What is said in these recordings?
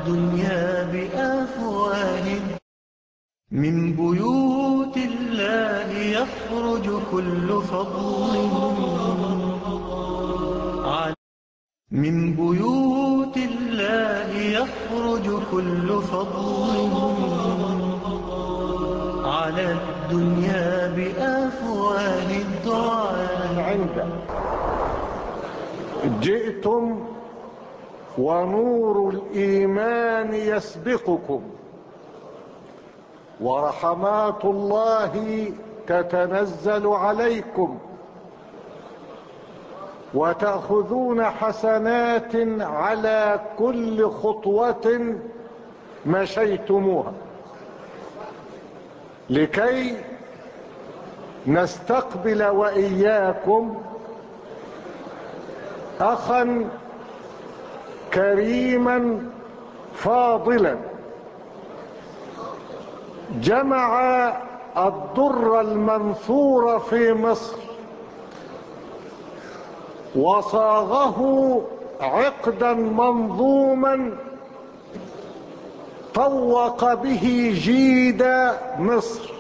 الدنيا بأفواه. من بيوت الله يخرج كل فضل من بيوت الله يخرج كل فضل على الدنيا بأفواه الدعاء. عنده جئتم ونور الإيمان يسبقكم ورحمات الله تتنزل عليكم وتأخذون حسنات على كل خطوة مشيتموها، لكي نستقبل وإياكم أخا كريما فاضلا جمع الدر المنثور في مصر وصاغه عقدا منظوما طوق به جيد مصر.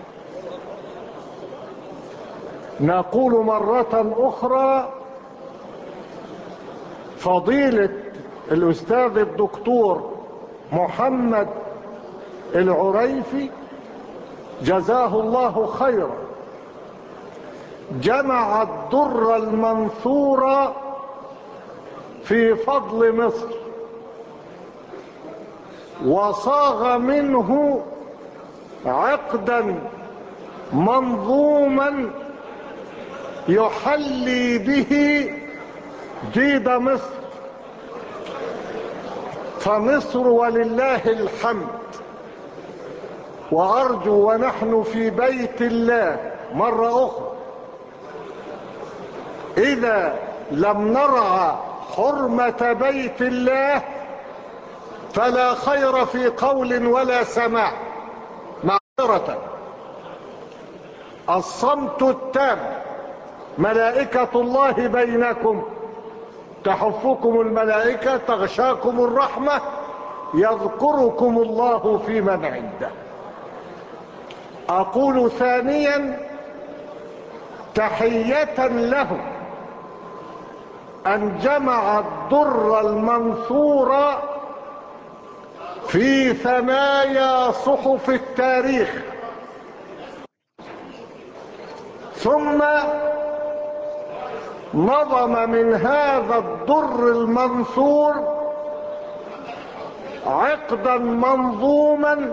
نقول مرة أخرى: فضيلة الأستاذ الدكتور محمد العريفي جزاه الله خيرا جمع الدر المنثور في فضل مصر وصاغ منه عقدا منظوما يحلي به جيد مصر. فمصر ولله الحمد. وأرجو ونحن في بيت الله مرة أخرى إذا لم نرعى حرمة بيت الله فلا خير في قول ولا سماع. معذرة، الصمت التام. ملائكة الله بينكم، تحفكم الملائكة، تغشاكم الرحمة، يذكركم الله في من عنده. أقول ثانيا تحية له أن جمع الدر المنثور في ثنايا صحف التاريخ، ثم نظم من هذا الدر المنثور عقدا منظوما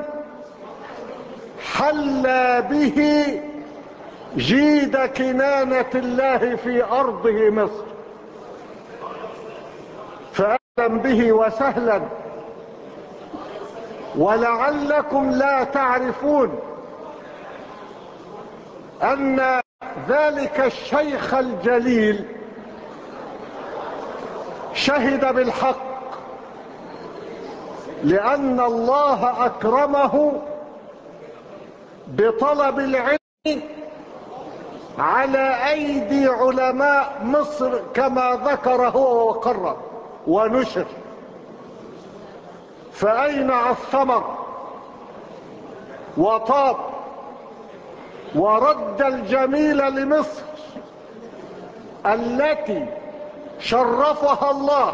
حلى به جيد كنانة الله في أرضه مصر. فأهلا به وسهلا. ولعلكم لا تعرفون أن ذلك الشيخ الجليل شهد بالحق، لأن الله أكرمه بطلب العلم على أيدي علماء مصر كما ذكر هو وقرر ونشر. فأينع الثمر وطاب ورد الجميل لمصر التي شرفها الله،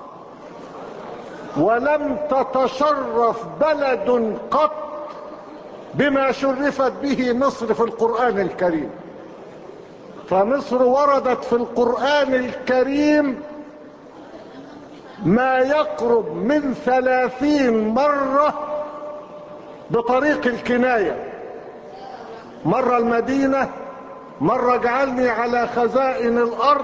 ولم تتشرف بلد قط بما شرفت به مصر في القرآن الكريم. فمصر وردت في القرآن الكريم ما يقرب من 30 مرة بطريق الكناية. مرة المدينة، مرة اجعلني على خزائن الأرض،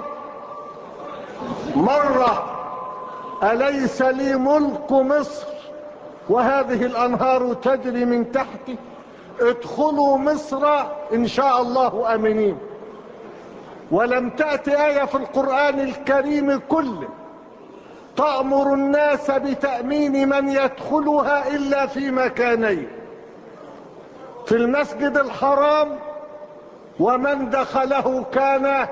مرة أليس لي ملك مصر وهذه الأنهار تجري من تحتي، ادخلوا مصر إن شاء الله آمنين. ولم تأتي آية في القرآن الكريم كله تأمر الناس بتأمين من يدخلها إلا في مكانين: في المسجد الحرام ومن دخله كان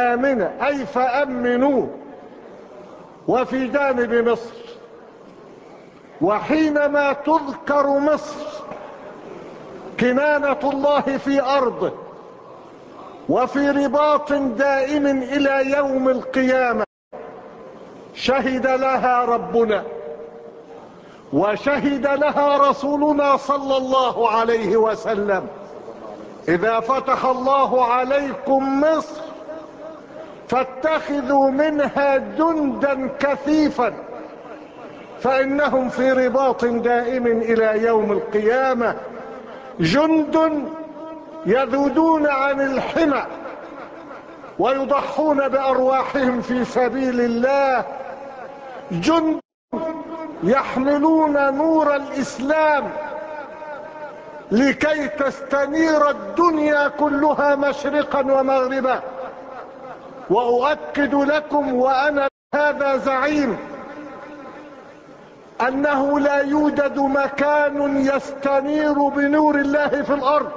آمنا، أي فأمنوه. وفي جانب مصر وحينما تذكر مصر كنانة الله في أرضه وفي رباط دائم إلى يوم القيامة، شهد لها ربنا وشهد لها رسولنا صلى الله عليه وسلم: إذا فتح الله عليكم مصر فاتخذوا منها جندا كثيفا فإنهم في رباط دائم إلى يوم القيامة، جند يذودون عن الحمى ويضحون بأرواحهم في سبيل الله، جند يحملون نور الإسلام لكي تستنير الدنيا كلها مشرقا ومغربا. وأؤكد لكم وأنا هذا زعيم أنه لا يوجد مكان يستنير بنور الله في الأرض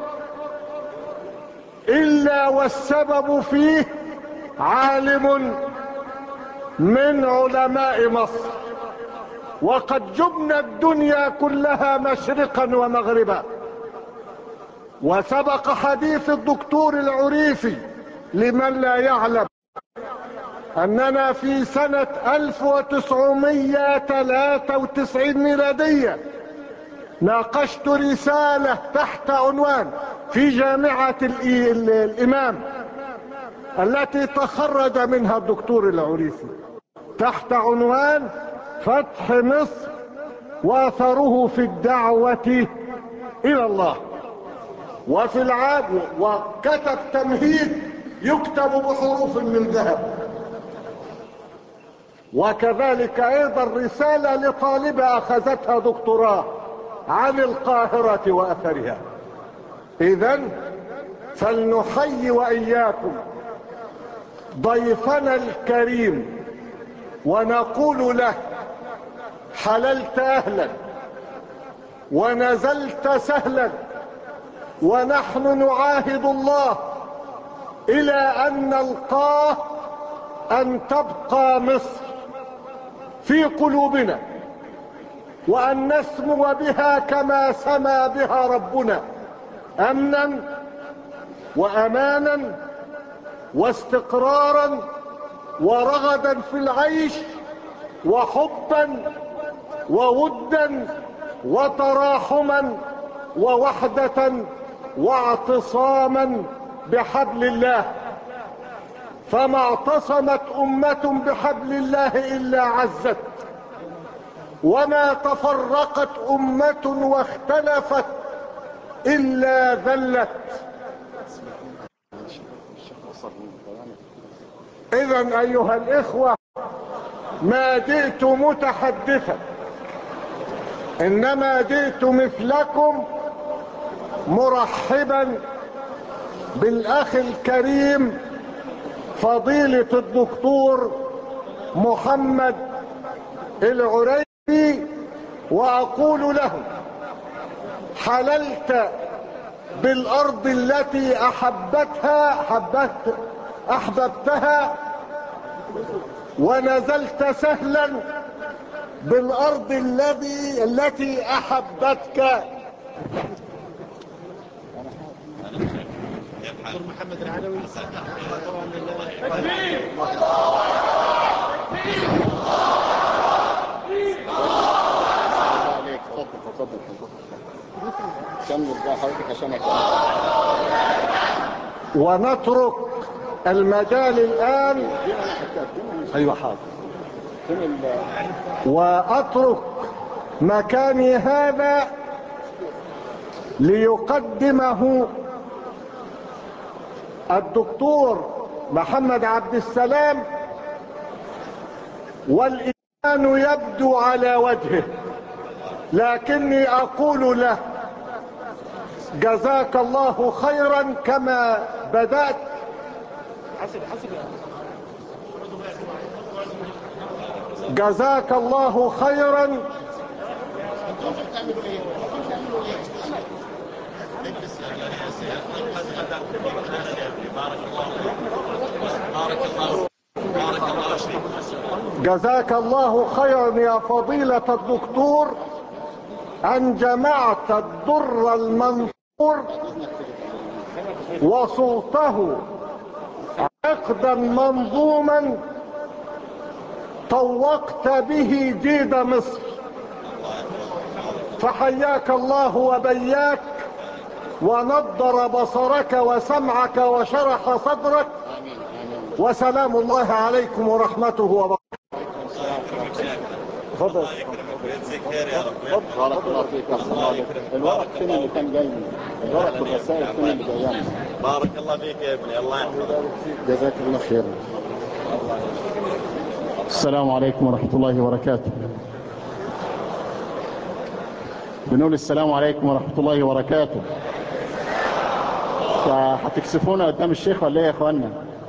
إلا والسبب فيه عالم من علماء مصر، وقد جبنا الدنيا كلها مشرقا ومغربا. وسبق حديث الدكتور العريفي لمن لا يعلم أننا في سنة 1993 ميلادية ناقشت رسالة تحت عنوان في جامعة الإمام التي تخرج منها الدكتور العريفي، تحت عنوان فتح مصر وأثره في الدعوة إلى الله. وفي العام وكتب تمهيد يكتب بحروف من ذهب، وكذلك أيضا رسالة لطالبة أخذتها دكتوراه عن القاهرة وأثرها. إذن فلنحيي وإياكم ضيفنا الكريم ونقول له: حللت أهلا ونزلت سهلا، ونحن نعاهد الله إلى أن نلقاه أن تبقى مصر في قلوبنا، وأن نسمو بها كما سما بها ربنا، أمنا وأمانا واستقرارا ورغدا في العيش وحبا وودا وتراحما ووحدة واعتصاما بحبل الله. فما اعتصمت أمة بحبل الله إلا عزت، وما تفرقت أمة واختلفت إلا ذلت. إذن أيها الإخوة، ما جئت متحدثا، إنما جئت مثلكم مرحبا بالأخ الكريم فضيلة الدكتور محمد العريفي، وأقول له: حللت بالأرض التي أحببتها ونزلت سهلا بالأرض التي أحبتك. محمد العلوي ونترك المجال الآن. أيوة حاضر. وأترك مكاني هذا ليقدمه الدكتور محمد عبد السلام، والإيمان يبدو على وجهه، لكني أقول له: جزاك الله خيرا كما بدأت. جزاك الله خيرا. جزاك الله خيرا يا فضيلة الدكتور أن جمعت الدر المنثور وصوته عقدا منظوما طوقت به جيد مصر، فحياك الله وبياك ونضر بصرك وسمعك وشرح صدرك، وسلام الله عليكم ورحمته وبركاته. تفضل. بارك الله فيك يا اخي. الورق فين اللي كان جاي؟ الورق والرسائل فين اللي جايه؟ بارك الله فيك يا ابني، الله يحفظك. جزاك الله خير. السلام عليكم ورحمة الله وبركاته. بنقول السلام عليكم ورحمة الله وبركاته. هتكسفونا قدام الشيخ ولا ايه يا اخوانا؟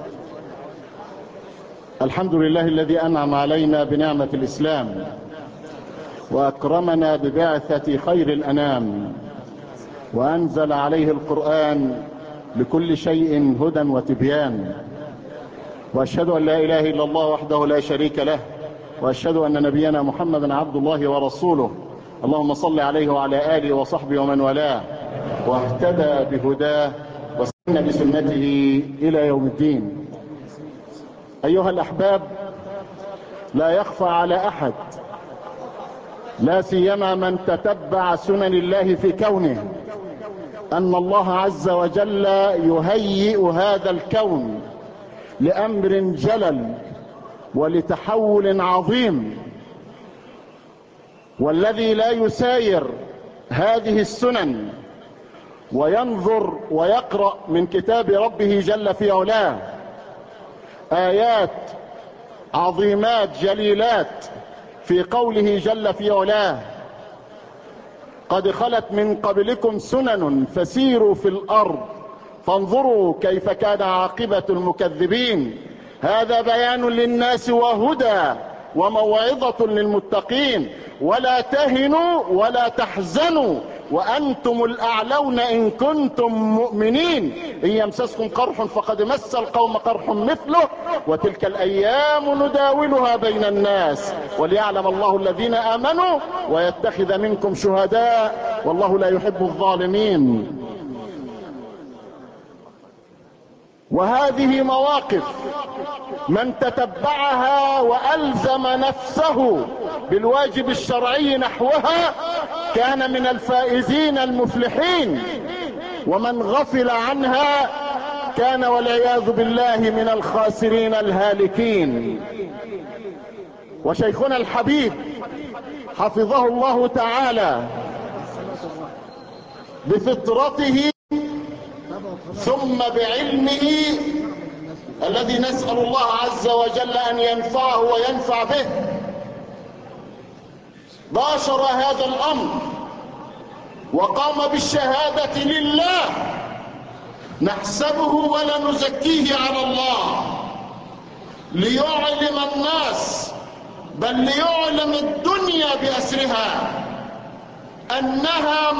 الحمد لله الذي أنعم علينا بنعمة الإسلام وأكرمنا ببعثة خير الأنام، وأنزل عليه القرآن لكل شيء هدى وتبيان، وأشهد أن لا إله إلا الله وحده لا شريك له، وأشهد أن نبينا محمدا عبد الله ورسوله. اللهم صل عليه وعلى آله وصحبه ومن والاه واهتدى بهداه واستنى بسنته إلى يوم الدين. أيها الأحباب، لا يخفى على أحد، لا سيما من تتبع سنن الله في كونه، أن الله عز وجل يهيئ هذا الكون لأمر جلل ولتحول عظيم، والذي لا يساير هذه السنن وينظر ويقرأ من كتاب ربه جل في علاه آيات عظيمات جليلات في قوله جل في علاه: قد خلت من قبلكم سنن فسيروا في الأرض فانظروا كيف كان عاقبة المكذبين. هذا بيان للناس وهدى وموعظة للمتقين. ولا تهنوا ولا تحزنوا وأنتم الأعلون إن كنتم مؤمنين. إن يمسسكم قرح فقد مس القوم قرح مثله وتلك الأيام نداولها بين الناس وليعلم الله الذين آمنوا ويتخذ منكم شهداء والله لا يحب الظالمين. وهذه مواقف من تتبعها وألزم نفسه بالواجب الشرعي نحوها كان من الفائزين المفلحين، ومن غفل عنها كان والعياذ بالله من الخاسرين الهالكين. وشيخنا الحبيب حفظه الله تعالى بفطرته ثم بعلمه الذي نسأل الله عز وجل أن ينفعه وينفع به باشر هذا الأمر وقام بالشهادة لله، نحسبه ولا نزكيه على الله، ليعلم الناس بل ليعلم الدنيا بأسرها أنها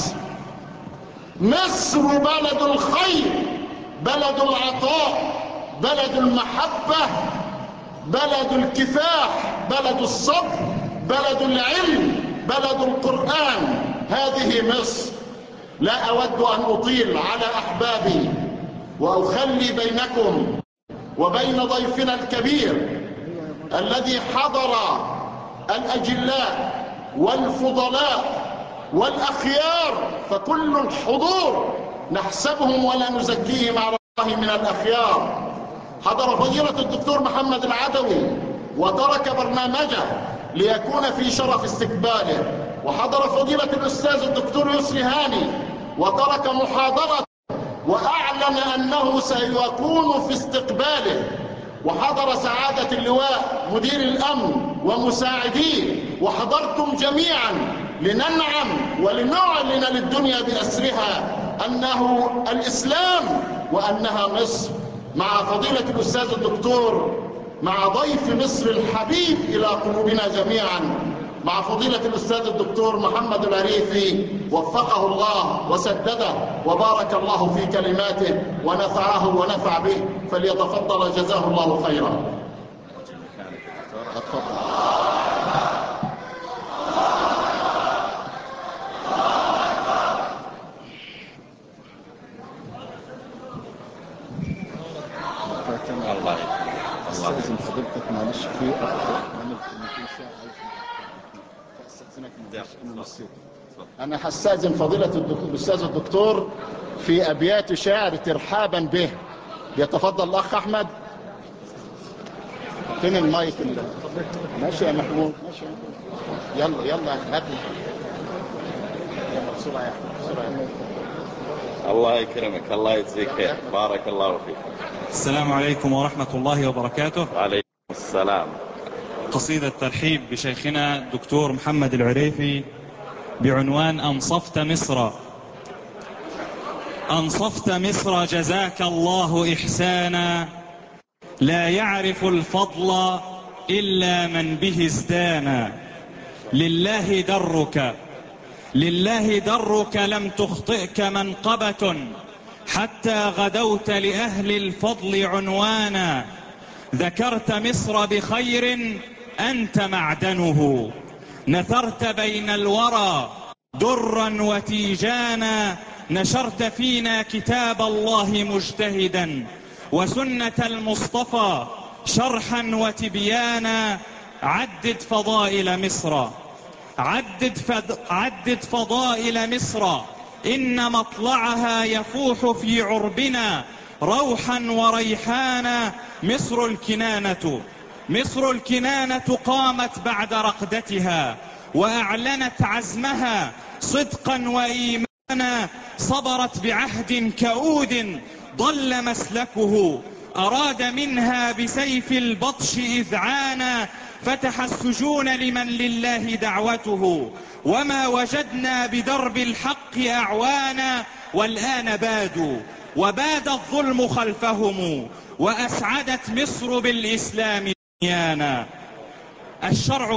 مصر بلد الخير، بلد العطاء، بلد المحبة، بلد الكفاح، بلد الصبر، بلد العلم، بلد القرآن. هذه مصر. لا أود أن أطيل على أحبابي وأخلي بينكم وبين ضيفنا الكبير الذي حضر الأجلاء والفضلاء والأخيار، فكل الحضور نحسبهم ولا نزكيهم على الله من الأخيار. حضر فضيلة الدكتور محمد العدوي وترك برنامجه ليكون في شرف استقباله، وحضر فضيلة الأستاذ الدكتور يسري هاني وترك محاضرة وأعلن أنه سيكون في استقباله، وحضر سعادة اللواء مدير الأمن ومساعديه، وحضرتم جميعا لننعم ولنعلن للدنيا بأسرها أنه الإسلام وأنها مصر، مع فضيلة الأستاذ الدكتور، مع ضيف مصر الحبيب إلى قلوبنا جميعا، مع فضيلة الأستاذ الدكتور محمد العريفي وفقه الله وسدده وبارك الله في كلماته ونفعه ونفع به، فليتفضل جزاه الله خيرا. أنا هستأذن فضيلة الأستاذ الدكتور في أبيات شعر ترحابا به. يتفضل الأخ أحمد. فين المايك؟ ماشي يا محمود، ماشي. يلا هات. يلا بسرعة يا أحمد، بسرعة يا أحمد. الله يكرمك، الله يجزيك خير، بارك الله فيك. السلام عليكم ورحمة الله وبركاته. وعليكم السلام. قصيدة ترحيب بشيخنا الدكتور محمد العريفي بعنوان أنصفت مصر. أنصفت مصر جزاك الله إحسانا، لا يعرف الفضل إلا من به ازدانا. لله درك، لله درك، لم تخطئك منقبة، حتى غدوت لأهل الفضل عنوانا. ذكرت مصر بخير أنت معدنه، نثرت بين الورى درا وتيجانا. نشرت فينا كتاب الله مجتهدا، وسنة المصطفى شرحا وتبيانا. عدد فضائل مصر، عدد فضائل مصر، إن مطلعها يفوح في عربنا روحا وريحانا. مصر الكنانة قامت بعد رقدتها، وأعلنت عزمها صدقا وإيمانا. صبرت بعهد كؤود ضل مسلكه، أراد منها بسيف البطش إذعانا. فتح السجون لمن لله دعوته، وما وجدنا بدرب الحق أعوانا. والآن بادوا وباد الظلم خلفهم، وأسعدت مصر بالإسلام دنيانا. الشرع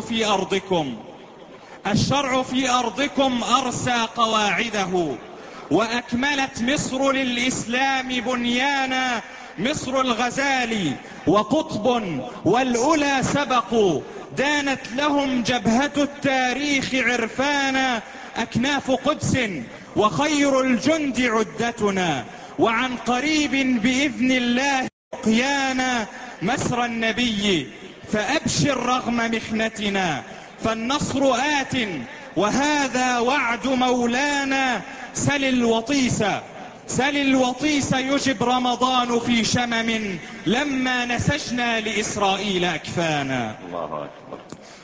في أرضكم أرسى قواعده، وأكملت مصر للإسلام بنيانا. مصر الغزال وقطب والأولى سبقوا، دانت لهم جبهة التاريخ عرفانا. أكناف قدس وخير الجند عدتنا، وعن قريب بإذن الله لقيانا. مسرى النبي فأبشر رغم محنتنا، فالنصر آت وهذا وعد مولانا. سل الوطيس يجب رمضان في شمم، لما نسجنا لإسرائيل أكفانا. الله أكبر.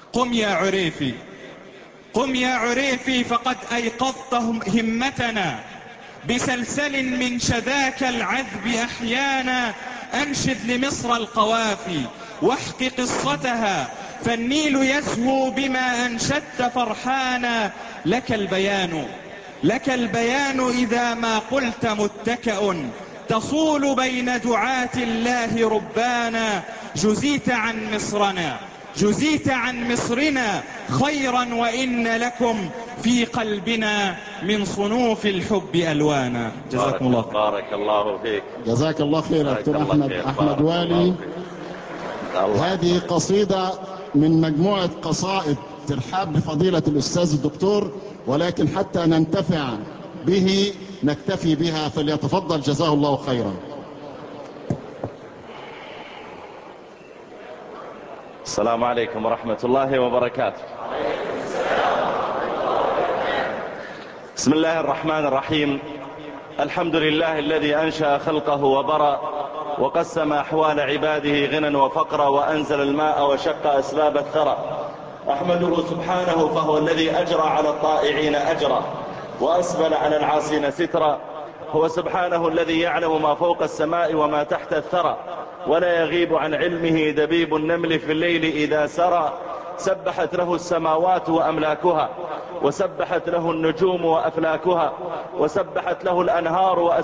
قم يا عريفي فقد أيقظت همتنا، بسلسل من شذاك العذب أحيانا. أنشد لمصر القوافي واحكِ قصتها، فالنيل يزهو بما أنشدت فرحانا. لك البيان إذا ما قلت متكأ، تصول بين دعاة الله ربانا. جزيت عن مصرنا خيرا، وإن لكم في قلبنا من صنوف الحب ألوانا. جزاكم الله. بارك الله فيك. جزاك الله خير يا دكتور أحمد والي. هذه قصيدة من مجموعة قصائد ترحاب بفضيلة الأستاذ الدكتور، ولكن حتى ننتفع به نكتفي بها، فليتفضل جزاه الله خيرا. السلام عليكم ورحمة الله وبركاته. بسم الله الرحمن الرحيم. الحمد لله الذي أنشأ خلقه وبرأ، وقسم أحوال عباده غنى وفقرا، وأنزل الماء وشق أسباب الثرى. أحمده سبحانه فهو الذي أجرى على الطائعين أجرا، وأسبل على العاصين سترا. هو سبحانه الذي يعلم ما فوق السماء وما تحت الثرى، ولا يغيب عن علمه دبيب النمل في الليل إذا سرى. سبحت له السماوات وأملاكها، وسبحت له النجوم وأفلاكها، وسبحت له الأنهار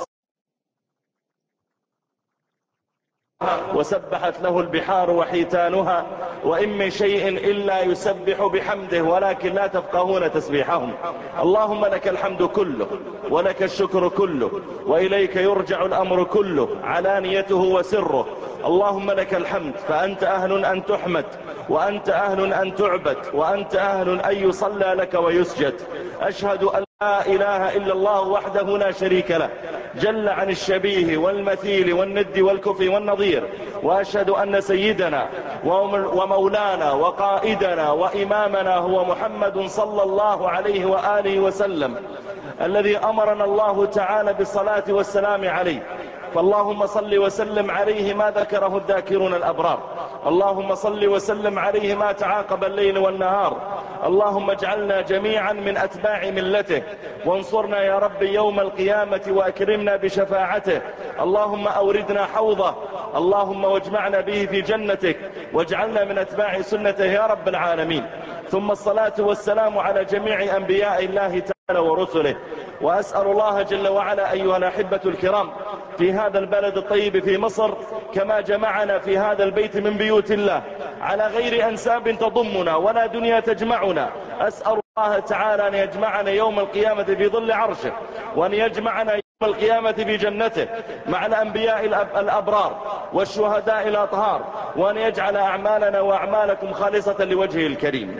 وسبحت له البحار وحيتانها. وإن من شيء إلا يسبح بحمده ولكن لا تفقهون تسبيحهم. اللهم لك الحمد كله، ولك الشكر كله، وإليك يرجع الأمر كله، علانيته وسره. اللهم لك الحمد، فأنت أهل أن تحمد، وأنت أهل أن تعبد، وأنت أهل أن يصلى لك ويسجد. أشهد أن لا إله إلا الله وحده لا شريك له، جل عن الشبيه والمثيل والند والكفي والنظير، وأشهد أن سيدنا ومولانا وقائدنا وإمامنا هو محمد صلى الله عليه وآله وسلم، الذي أمرنا الله تعالى بالصلاة والسلام عليه. فاللهم صل وسلم عليه ما ذكره الذاكرون الأبرار، اللهم صل وسلم عليه ما تعاقب الليل والنهار. اللهم اجعلنا جميعا من أتباع ملته، وانصرنا يا رب يوم القيامة وأكرمنا بشفاعته. اللهم أوردنا حوضه، اللهم واجمعنا به في جنتك، واجعلنا من أتباع سنته يا رب العالمين. ثم الصلاة والسلام على جميع أنبياء الله تعالى ورسله. وأسأل الله جل وعلا أيها الأحبة الكرام في هذا البلد الطيب في مصر، كما جمعنا في هذا البيت من بيوت الله على غير أنساب تضمنا ولا دنيا تجمعنا، أسأل الله تعالى أن يجمعنا يوم القيامة في ظل عرشه، وأن يجمعنا يوم القيامة في جنته مع الأنبياء الأبرار والشهداء الأطهار، وأن يجعل أعمالنا وأعمالكم خالصة لوجهه الكريم.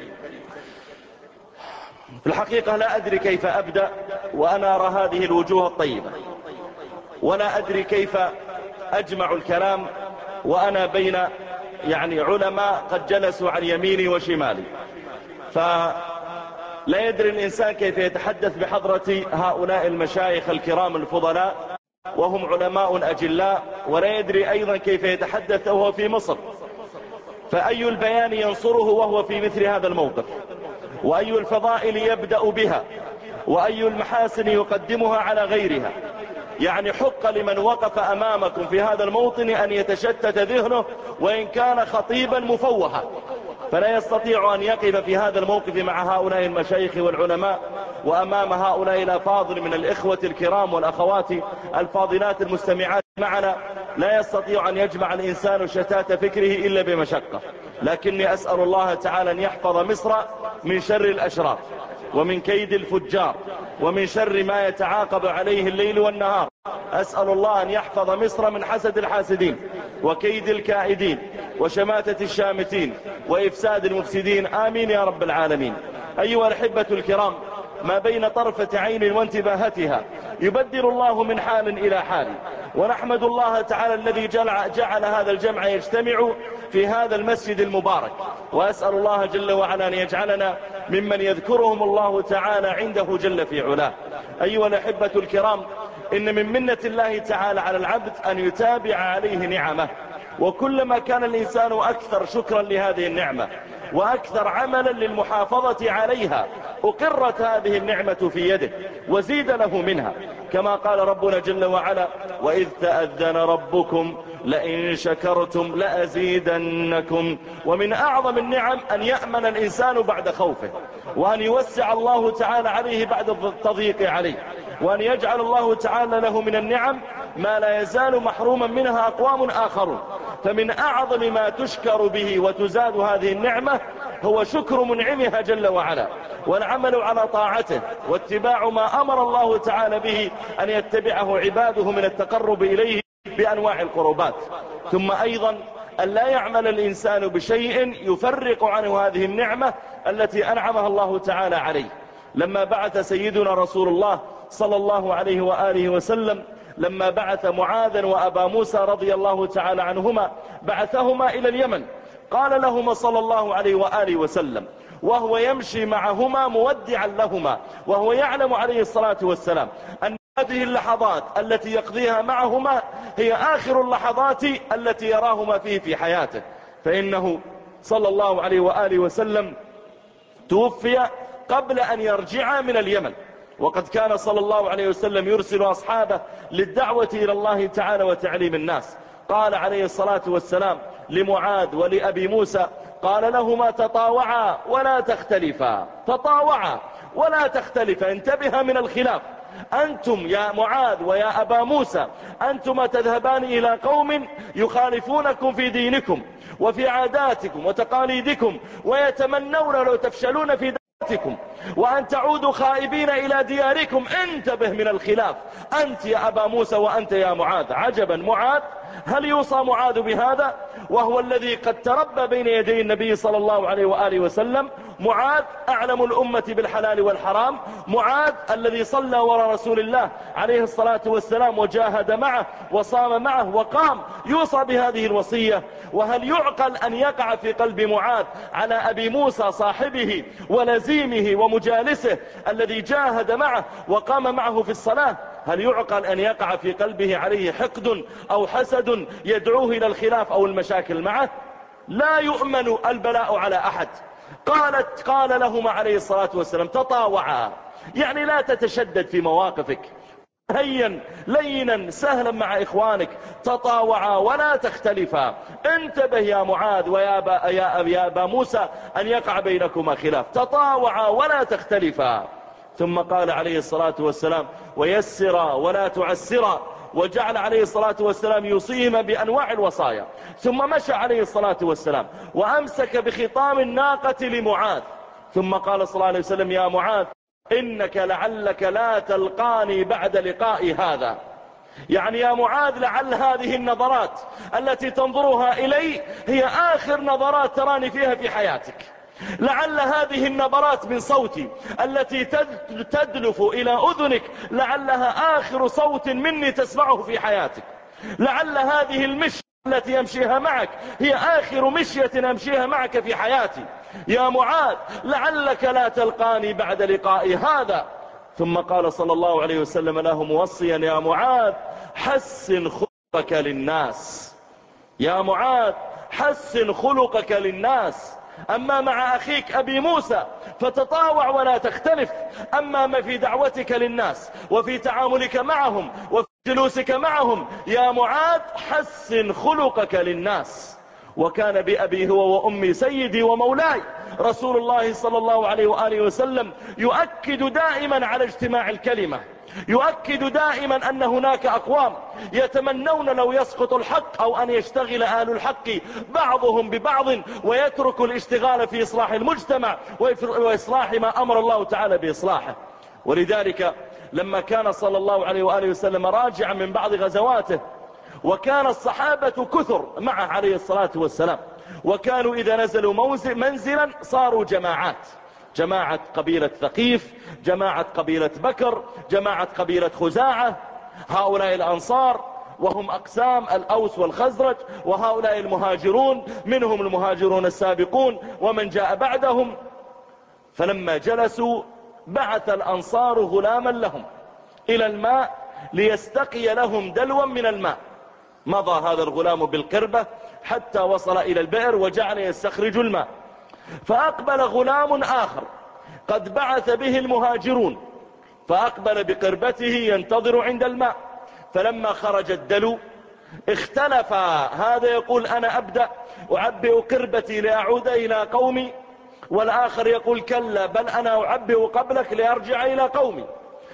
في الحقيقة لا أدري كيف أبدأ وأنا أرى هذه الوجوه الطيبة، ولا أدري كيف أجمع الكلام وأنا بين علماء قد جلسوا عن يميني وشمالي، فلا يدري الإنسان كيف يتحدث بحضرة هؤلاء المشايخ الكرام الفضلاء وهم علماء أجلاء، ولا يدري أيضا كيف يتحدث وهو في مصر. فأي البيان ينصره وهو في مثل هذا الموقف، وأي الفضائل يبدأ بها، وأي المحاسن يقدمها على غيرها. حق لمن وقف أمامكم في هذا الموطن أن يتشتت ذهنه وإن كان خطيبا مفوها، فلا يستطيع أن يقف في هذا الموقف مع هؤلاء المشايخ والعلماء وأمام هؤلاء الأفاضل من الإخوة الكرام والأخوات الفاضلات المستمعات معنا. لا يستطيع أن يجمع الإنسان شتات فكره إلا بمشقة، لكني أسأل الله تعالى أن يحفظ مصر من شر الأشرار ومن كيد الفجار ومن شر ما يتعاقب عليه الليل والنهار. أسأل الله أن يحفظ مصر من حسد الحاسدين وكيد الكائدين وشماتة الشامتين وإفساد المفسدين، آمين يا رب العالمين. أيها الأحبة الكرام، ما بين طرفة عين وانتباهتها يبدل الله من حال إلى حال، ونحمد الله تعالى الذي جعل هذا الجمع يجتمع في هذا المسجد المبارك، وأسأل الله جل وعلا أن يجعلنا ممن يذكرهم الله تعالى عنده جل في علاه. أيها الأحبة الكرام، إن من منة الله تعالى على العبد أن يتابع عليه نعمه، وكلما كان الإنسان أكثر شكرا لهذه النعمة وأكثر عملا للمحافظة عليها أقرت هذه النعمة في يده وزيد له منها، كما قال ربنا جل وعلا: وإذ تأذن ربكم لئن شكرتم لأزيدنكم. ومن أعظم النعم أن يأمن الإنسان بعد خوفه، وأن يوسع الله تعالى عليه بعد التضييق عليه، وأن يجعل الله تعالى له من النعم ما لا يزال محروما منها أقوام آخرون. فمن أعظم ما تشكر به وتزاد هذه النعمة هو شكر منعمها جل وعلا، والعمل على طاعته، واتباع ما أمر الله تعالى به أن يتبعه عباده من التقرب إليه بأنواع القربات. ثم أيضا أن لا يعمل الإنسان بشيء يفرق عنه هذه النعمة التي أنعمها الله تعالى عليه. لما بعث سيدنا رسول الله صلى الله عليه وآله وسلم، لما بعث معاذا وأبا موسى رضي الله تعالى عنهما، بعثهما إلى اليمن، قال لهما صلى الله عليه وآله وسلم وهو يمشي معهما مودعا لهما، وهو يعلم عليه الصلاة والسلام أن هذه اللحظات التي يقضيها معهما هي آخر اللحظات التي يراهما فيه في حياته، فإنه صلى الله عليه وآله وسلم توفي قبل أن يرجع من اليمن، وقد كان صلى الله عليه وسلم يرسل أصحابه للدعوة إلى الله تعالى وتعليم الناس. قال عليه الصلاة والسلام لمعاذ ولأبي موسى، قال لهما: تطاوعا ولا تختلفا، تطاوعا ولا تختلفا، انتبها من الخلاف. أنتم يا معاذ ويا أبا موسى أنتما تذهبان إلى قوم يخالفونكم في دينكم وفي عاداتكم وتقاليدكم، ويتمنون لو تفشلون في دعوتكم وأن تعودوا خائبين إلى دياركم. انتبه من الخلاف، أنت يا أبا موسى وأنت يا معاذ. عجبا، معاذ هل يوصى معاذ بهذا وهو الذي قد تربى بين يدي النبي صلى الله عليه وآله وسلم؟ معاذ أعلم الأمة بالحلال والحرام، معاذ الذي صلى وراء رسول الله عليه الصلاة والسلام وجاهد معه وصام معه وقام، يوصى بهذه الوصية. وهل يعقل أن يقع في قلب معاذ على أبي موسى صاحبه ولزيمه ومجالسه الذي جاهد معه وقام معه في الصلاة، هل يعقل أن يقع في قلبه عليه حقد أو حسد يدعوه إلى الخلاف أو المشاكل معه؟ لا يؤمن البلاء على أحد. قال لهما عليه الصلاة والسلام تطاوعا، يعني لا تتشدد في مواقفك، هيا لينا سهلا مع إخوانك، تطاوعا ولا تختلفا. انتبه يا معاذ ويا أبا موسى أن يقع بينكما خلاف، تطاوعا ولا تختلفا. ثم قال عليه الصلاة والسلام ويسرا ولا تعسرا، وجعل عليه الصلاة والسلام يوصيهما بأنواع الوصايا. ثم مشى عليه الصلاة والسلام وأمسك بخطام الناقة لمعاذ، ثم قال صلى الله عليه وسلم يا معاذ إنك لعلك لا تلقاني بعد لقاء هذا، يعني يا معاذ لعل هذه النظرات التي تنظرها إلي هي آخر نظرات تراني فيها في حياتك، لعل هذه النبرات من صوتي التي تدلف إلى أذنك لعلها آخر صوت مني تسمعه في حياتك، لعل هذه المشية التي يمشيها معك هي آخر مشية أمشيها معك في حياتي يا معاذ، لعلك لا تلقاني بعد لقاء هذا. ثم قال صلى الله عليه وسلم له موصيا يا معاذ حسن خلقك للناس، يا معاذ حسن خلقك للناس. أما مع أخيك أبي موسى فتطاوع ولا تختلف، أما ما في دعوتك للناس وفي تعاملك معهم وفي جلوسك معهم يا معاذ حسن خلقك للناس. وكان بأبي هو وأمي سيدي ومولاي رسول الله صلى الله عليه وآله وسلم يؤكد دائما على اجتماع الكلمة، يؤكد دائما أن هناك أقوام يتمنون لو يسقط الحق أو أن يشتغل أهل الحق بعضهم ببعض ويتركوا الاشتغال في إصلاح المجتمع وإصلاح ما أمر الله تعالى بإصلاحه. ولذلك لما كان صلى الله عليه وآله وسلم راجعا من بعض غزواته وكان الصحابة كثر معه عليه الصلاة والسلام، وكانوا إذا نزلوا منزلا صاروا جماعات، جماعة قبيلة ثقيف، جماعة قبيلة بكر، جماعة قبيلة خزاعة، هؤلاء الأنصار وهم أقسام الأوس والخزرج، وهؤلاء المهاجرون منهم المهاجرون السابقون ومن جاء بعدهم. فلما جلسوا بعث الأنصار غلاما لهم إلى الماء ليستقي لهم دلوا من الماء، مضى هذا الغلام بالقربة حتى وصل إلى البئر وجعل يستخرج الماء، فأقبل غلام آخر قد بعث به المهاجرون فأقبل بقربته ينتظر عند الماء، فلما خرج الدلو اختلفا، هذا يقول أنا أبدأ أعبئ قربتي لأعود إلى قومي، والآخر يقول كلا بل أنا أعبئ قبلك لأرجع إلى قومي،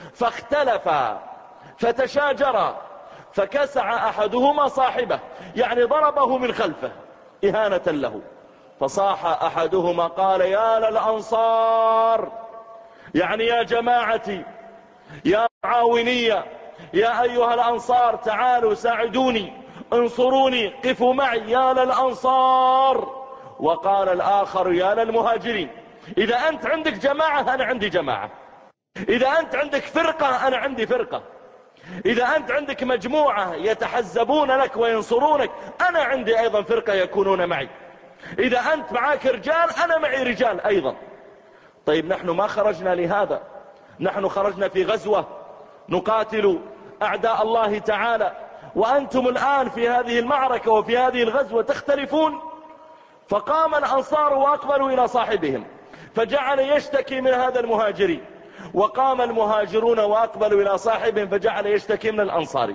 فاختلفا فتشاجرا، فكسع أحدهما صاحبه يعني ضربه من خلفه إهانة له، فصاح أحدهما قال يا للأنصار، يعني يا جماعتي يا معاونية يا أيها الأنصار تعالوا ساعدوني انصروني قفوا معي يا للأنصار. وقال الآخر يا للمهاجرين، إذا أنت عندك جماعة أنا عندي جماعة، إذا أنت عندك فرقة أنا عندي فرقة، إذا أنت عندك مجموعة يتحزبون لك وينصرونك أنا عندي أيضا فرقة يكونون معي، إذا أنت معاك رجال أنا معي رجال أيضا. طيب نحن ما خرجنا لهذا، نحن خرجنا في غزوة نقاتل أعداء الله تعالى، وأنتم الآن في هذه المعركة وفي هذه الغزوة تختلفون. فقام الأنصار وأقبلوا إلى صاحبهم فجعل يشتكي من هذا المهاجري، وقام المهاجرون وأقبلوا إلى صاحبهم فجعل يشتكي من الأنصاري،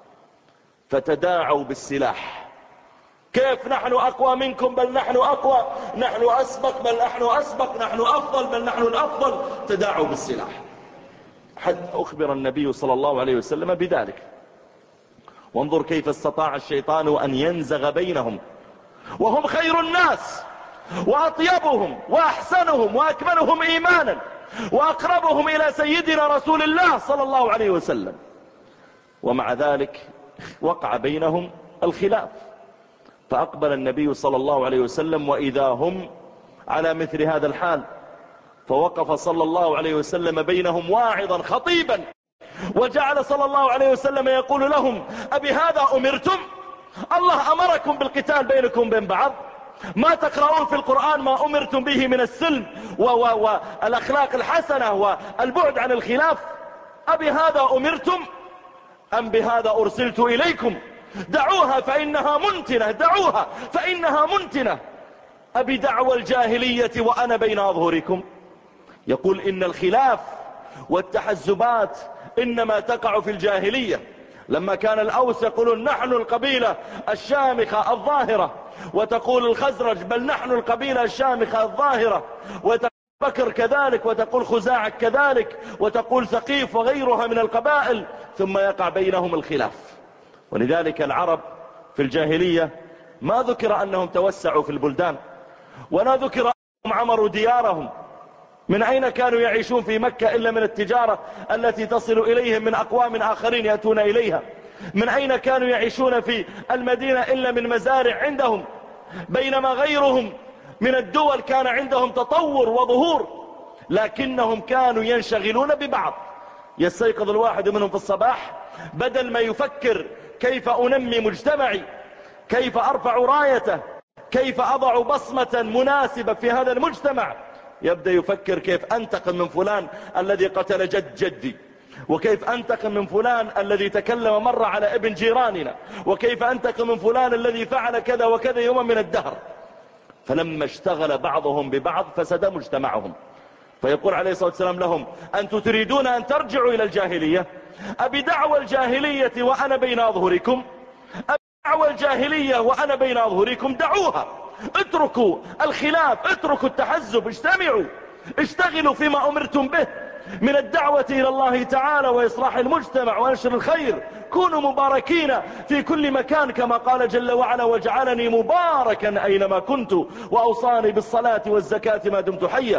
فتداعوا بالسلاح، كيف نحن أقوى منكم بل نحن أقوى، نحن أسبق بل نحن أسبق، نحن أفضل بل نحن الأفضل، تداعوا بالسلاح حتى أخبر النبي صلى الله عليه وسلم بذلك. وانظر كيف استطاع الشيطان أن ينزغ بينهم وهم خير الناس وأطيبهم وأحسنهم وأكملهم إيمانا وأقربهم إلى سيدنا رسول الله صلى الله عليه وسلم، ومع ذلك وقع بينهم الخلاف. فأقبل النبي صلى الله عليه وسلم وإذا هم على مثل هذا الحال، فوقف صلى الله عليه وسلم بينهم واعظا خطيبا، وجعل صلى الله عليه وسلم يقول لهم: أبهذا أمرتم؟ الله أمركم بالقتال بينكم وبين بعض؟ ما تقرؤون في القرآن ما أمرتم به من السلم والأخلاق الحسنة والبعد عن الخلاف؟ أبهذا أمرتم أم بهذا أرسلت إليكم؟ دعوها فإنها منتنة، دعوها فإنها منتنة. أبدعوى الجاهلية وأنا بين أظهركم؟ يقول إن الخلاف والتحزبات إنما تقع في الجاهلية، لما كان الأوس يقولون نحن القبيلة الشامخة الظاهرة، وتقول الخزرج بل نحن القبيلة الشامخة الظاهرة، وتقول بكر كذلك، وتقول خزاعة كذلك، وتقول ثقيف وغيرها من القبائل، ثم يقع بينهم الخلاف. ولذلك العرب في الجاهلية ما ذكر أنهم توسعوا في البلدان، ولا ذكر أنهم عمروا ديارهم. من أين كانوا يعيشون في مكة إلا من التجارة التي تصل إليهم من أقوام آخرين يأتون إليها؟ من أين كانوا يعيشون في المدينة إلا من مزارع عندهم؟ بينما غيرهم من الدول كان عندهم تطور وظهور، لكنهم كانوا ينشغلون ببعض. يستيقظ الواحد منهم في الصباح، بدل ما يفكر كيف أنمي مجتمعي، كيف أرفع رايته، كيف أضع بصمة مناسبة في هذا المجتمع، يبدأ يفكر كيف أنتقم من فلان الذي قتل جدي، وكيف أنتقم من فلان الذي تكلم مرة على ابن جيراننا، وكيف أنتقم من فلان الذي فعل كذا وكذا يوما من الدهر. فلما اشتغل بعضهم ببعض فسد مجتمعهم. فيقول عليه الصلاة والسلام لهم: أنتم تريدون أن ترجعوا إلى الجاهلية؟ أبدعوى الجاهلية وأنا بين أظهركم؟ أبدعوى الجاهلية وأنا بين أظهركم؟ دعوها، اتركوا الخلاف، اتركوا التحزب، اجتمعوا، اشتغلوا فيما أمرتم به من الدعوة إلى الله تعالى وإصلاح المجتمع ونشر الخير. كونوا مباركين في كل مكان كما قال جل وعلا: وجعلني مباركا أينما كنت وأوصاني بالصلاة والزكاة ما دمت حيا.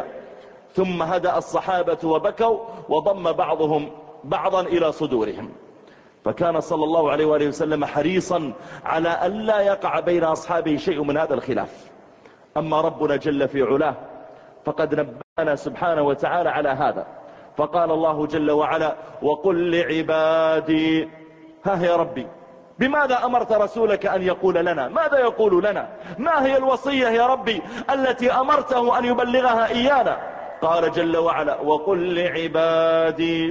ثم هدأ الصحابة وبكوا، وضم بعضهم بعضا إلى صدورهم. فكان صلى الله عليه وآله وسلم حريصا على أن لا يقع بين أصحابه شيء من هذا الخلاف. أما ربنا جل في علاه فقد نبأنا سبحانه وتعالى على هذا، فقال الله جل وعلا: وقل لعبادي. ها يا ربي، بماذا أمرت رسولك أن يقول لنا؟ ماذا يقول لنا؟ ما هي الوصية يا ربي التي أمرته أن يبلغها إيانا؟ قال جل وعلا: وقل لعبادي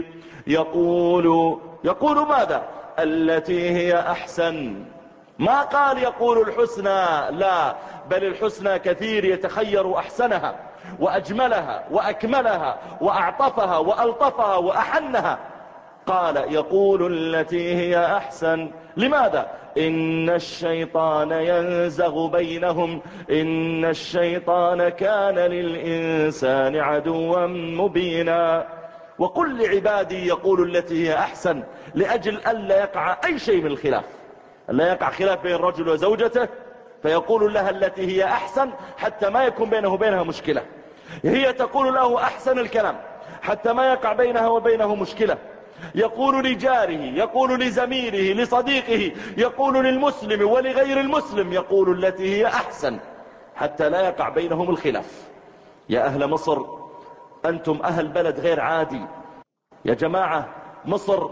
يقول ماذا؟ التي هي أحسن. ما قال يقول الحسنى، لا، بل الحسنى كثير يتخير أحسنها وأجملها وأكملها وأعطفها وألطفها وأحنها. قال يقول التي هي أحسن. لماذا؟ إن الشيطان ينزغ بينهم، إن الشيطان كان للإنسان عدوا مبينا. وقل لعبادي يقول التي هي أحسن، لأجل ألا يقع أي شيء من الخلاف، لا يقع خلاف بين الرجل وزوجته، فيقول لها التي هي أحسن حتى ما يكون بينه وبينها مشكلة. هي تقول له أحسن الكلام حتى ما يقع بينها وبينه مشكلة. يقول لجاره، يقول لزميله، لصديقه، يقول للمسلم ولغير المسلم، يقول التي هي أحسن حتى لا يقع بينهم الخلاف. يا أهل مصر، أنتم أهل بلد غير عادي يا جماعة. مصر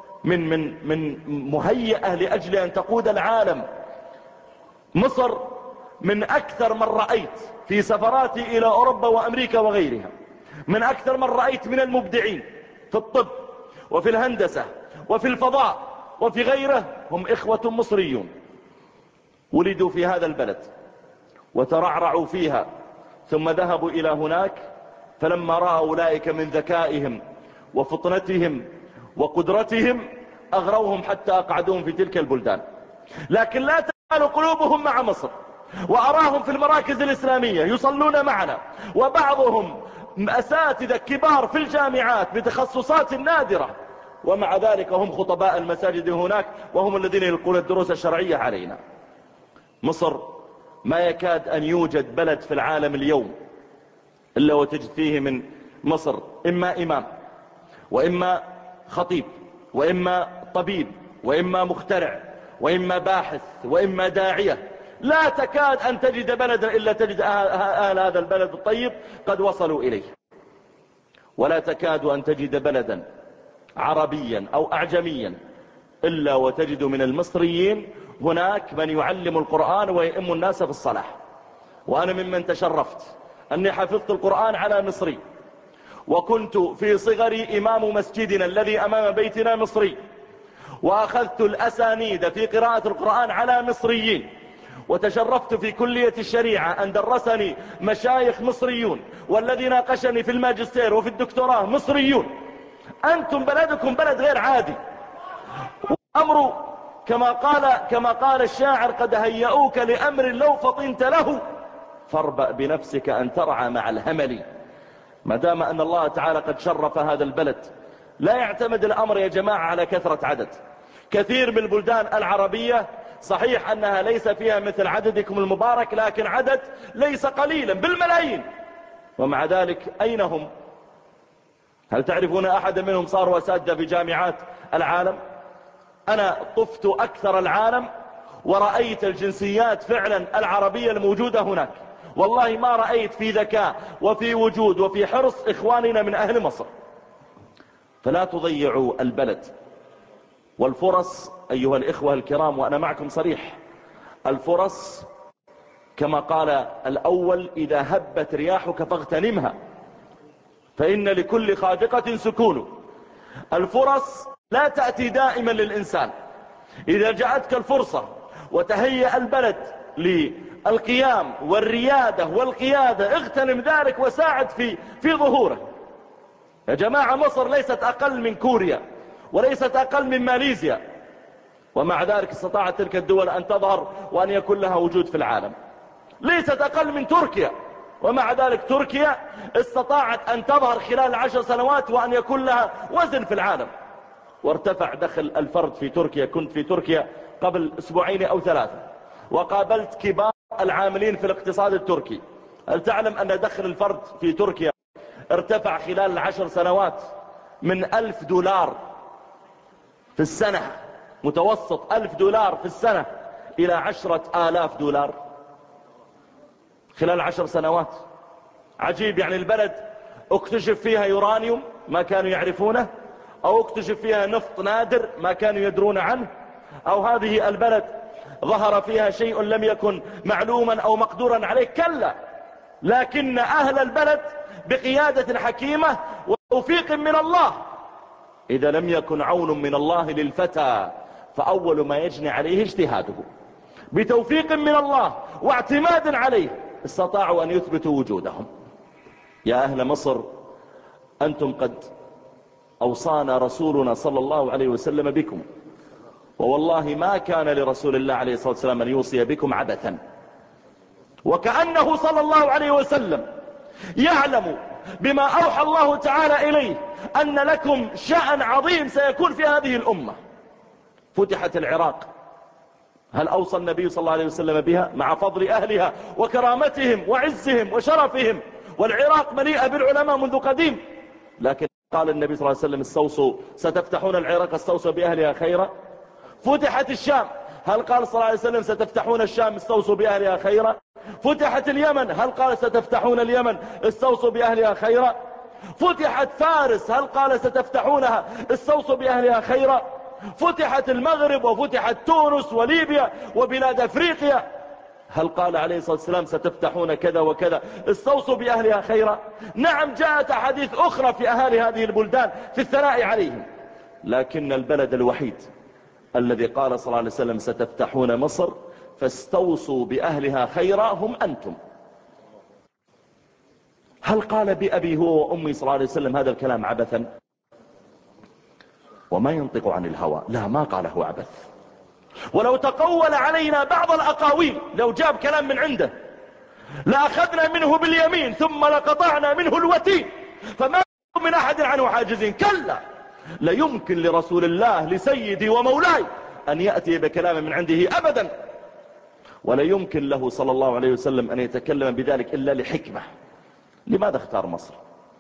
من مهيئة لأجل أن تقود العالم. مصر من أكثر من رأيت في سفراتي إلى أوروبا وأمريكا وغيرها، من أكثر من رأيت من المبدعين في الطب وفي الهندسة وفي الفضاء وفي غيره، هم إخوة مصريون ولدوا في هذا البلد وترعرعوا فيها، ثم ذهبوا إلى هناك، فلما رأى أولئك من ذكائهم وفطنتهم وقدرتهم أغروهم حتى أقعدوهم في تلك البلدان. لكن لا تزال قلوبهم مع مصر، وأراهم في المراكز الإسلامية يصلون معنا، وبعضهم أساتذة كبار في الجامعات بتخصصات نادرة، ومع ذلك هم خطباء المساجد هناك، وهم الذين يلقون الدروس الشرعية علينا. مصر ما يكاد أن يوجد بلد في العالم اليوم إلا وتجد فيه من مصر إما إمام، وإما خطيب، وإما طبيب، وإما مخترع، وإما باحث وإما داعية. لا تكاد أن تجد بلدا إلا تجد أهل هذا البلد الطيب قد وصلوا إليه. ولا تكاد أن تجد بلدا عربيا أو أعجميا إلا وتجد من المصريين هناك من يعلم القرآن ويئم الناس في الصلاة. وأنا ممن تشرفت أني حفظت القرآن على مصري، وكنت في صغري إمام مسجدنا الذي أمام بيتنا مصري، وأخذت الأسانيد في قراءة القرآن على مصريين، وتشرفت في كلية الشريعة أن درسني مشايخ مصريون، والذي ناقشني في الماجستير وفي الدكتوراه مصريون. أنتم بلدكم بلد غير عادي. أمر كما قال الشاعر: قد هيئوك لأمر لو فطنت له فاربأ بنفسك أن ترعى مع الهمل. ما دام أن الله تعالى قد شرف هذا البلد، لا يعتمد الأمر يا جماعة على كثرة عدد. كثير من البلدان العربية صحيح أنها ليس فيها مثل عددكم المبارك، لكن عدد ليس قليلا بالملايين، ومع ذلك أين هم؟ هل تعرفون أحد منهم صاروا أساتذة في جامعات العالم؟ أنا طفت أكثر العالم ورأيت الجنسيات فعلا العربية الموجودة هناك، والله ما رأيت في ذكاء وفي وجود وفي حرص إخواننا من أهل مصر. فلا تضيعوا البلد والفرص أيها الإخوة الكرام، وأنا معكم صريح. الفرص كما قال الأول: إذا هبت رياحك فاغتنمها فإن لكل خافقة سكون. الفرص لا تأتي دائما للإنسان. إذا جاءتك الفرصة وتهيأ البلد للقيام والريادة والقيادة، اغتنم ذلك وساعد في ظهوره. يا جماعة، مصر ليست أقل من كوريا وليست أقل من ماليزيا، ومع ذلك استطاعت تلك الدول أن تظهر وأن يكون لها وجود في العالم. ليست أقل من تركيا، ومع ذلك تركيا استطاعت أن تظهر خلال 10 سنوات وأن يكون لها وزن في العالم. وارتفع دخل الفرد في تركيا. كنت في تركيا قبل 2 أو 3 وقابلت كبار العاملين في الاقتصاد التركي. هل تعلم أن دخل الفرد في تركيا ارتفع خلال 10 سنوات من $1000 في السنة، متوسط $1000 في السنة، إلى $10,000 خلال 10 سنوات. عجيب. يعني البلد اكتشف فيها يورانيوم ما كانوا يعرفونه، أو اكتشف فيها نفط نادر ما كانوا يدرون عنه، أو هذه البلد ظهر فيها شيء لم يكن معلوما أو مقدورا عليه. كلا، لكن أهل البلد بقيادة حكيمة وتوفيق من الله. إذا لم يكن عون من الله للفتى فأول ما يجني عليه اجتهاده. بتوفيق من الله واعتماد عليه استطاعوا أن يثبتوا وجودهم. يا أهل مصر، أنتم قد أوصانا رسولنا صلى الله عليه وسلم بكم، ووالله ما كان لرسول الله عليه الصلاة والسلام أن يوصي بكم عبثا، وكأنه صلى الله عليه وسلم يعلم بما أوحى الله تعالى إليه أن لكم شأن عظيم سيكون في هذه الأمة. فتحت العراق، هل أوصى النبي صلى الله عليه وسلم بها مع فضل أهلها وكرامتهم وعزهم وشرفهم؟ والعراق مليئة بالعلماء منذ قديم، لكن قال النبي صلى الله عليه وسلم: استوصوا ستفتحون العراق استوصوا بأهلها خيرا. فتحت الشام، هل قال صلى الله عليه وسلم: ستفتحون الشام استوصوا بأهلها خيرا؟ فتحت اليمن، هل قال: ستفتحون اليمن استوصوا بأهلها خيرا؟ فتحت فارس، هل قال: ستفتحونها استوصوا بأهلها خيرا؟ فتحت المغرب وفتحت تونس وليبيا وبلاد أفريقيا، هل قال عليه الصلاة والسلام: ستفتحون كذا وكذا استوصوا بأهلها خيرا؟ نعم، جاءت أحاديث أخرى في أهالي هذه البلدان في الثناء عليهم، لكن البلد الوحيد الذي قال صلى الله عليه وسلم: ستفتحون مصر فاستوصوا بأهلها خيرا هم أنتم. هل قال بأبي هو وأمي صلى الله عليه وسلم هذا الكلام عبثا؟ وما ينطق عن الهوى، لا، ما قاله عبث. ولو تقول علينا بعض الأقاويل، لو جاب كلام من عنده لأخذنا منه باليمين ثم لقطعنا منه الوتين فما من أحد عنه حاجزين. كلا، لا يمكن لرسول الله لسيدي ومولاي أن يأتي بكلام من عنده أبدا، ولا يمكن له صلى الله عليه وسلم أن يتكلم بذلك إلا لحكمة. لماذا اختار مصر؟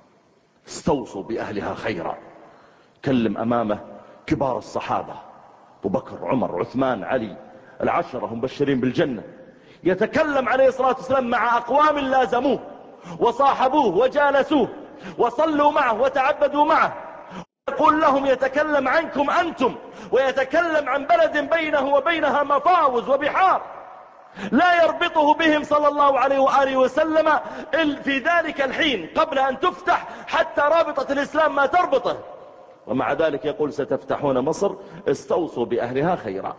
استوصوا بأهلها خيرا. كلم أمامه كبار الصحابة أبو بكر عمر عثمان علي العشرة هم مبشرين بالجنة، يتكلم عليه الصلاة والسلام مع أقوام لازموه وصاحبوه وجالسوه وصلوا معه وتعبدوا معه، يقول لهم يتكلم عنكم أنتم، ويتكلم عن بلد بينه وبينها مفاوز وبحار لا يربطه بهم صلى الله عليه وآله وسلم في ذلك الحين قبل أن تفتح حتى رابطة الإسلام ما تربطه، ومع ذلك يقول ستفتحون مصر استوصوا بأهلها خيرا.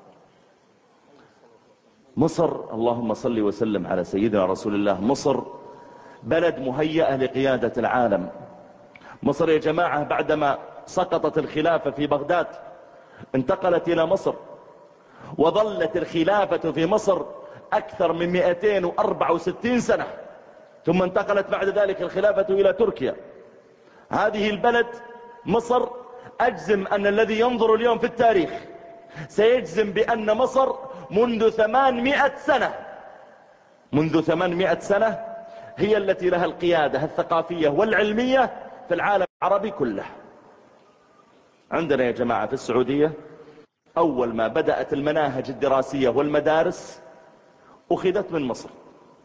مصر اللهم صل وسلم على سيدنا رسول الله، مصر بلد مهيئة لقيادة العالم. مصر يا جماعة بعدما سقطت الخلافة في بغداد انتقلت إلى مصر، وظلت الخلافة في مصر أكثر من 264 سنة، ثم انتقلت بعد ذلك الخلافة إلى تركيا. هذه البلد مصر أجزم أن الذي ينظر اليوم في التاريخ سيجزم بأن مصر منذ 800 سنة، منذ 800 سنة هي التي لها القيادة الثقافية والعلمية في العالم العربي كله. عندنا يا جماعة في السعودية أول ما بدأت المناهج الدراسية والمدارس أخذت من مصر.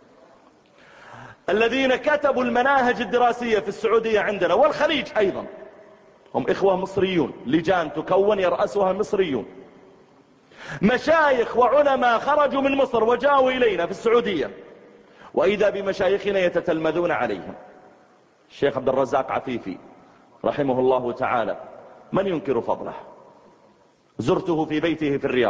الذين كتبوا المناهج الدراسية في السعودية عندنا والخليج أيضا هم إخوة مصريون، لجان تكون يرأسها مصريون. مشايخ وعلماء خرجوا من مصر وجاءوا إلينا في السعودية، وإذا بمشايخنا يتتلمذون عليهم. الشيخ عبد الرزاق عفيفي رحمه الله تعالى من ينكر فضله؟ زرته في بيته في الرياض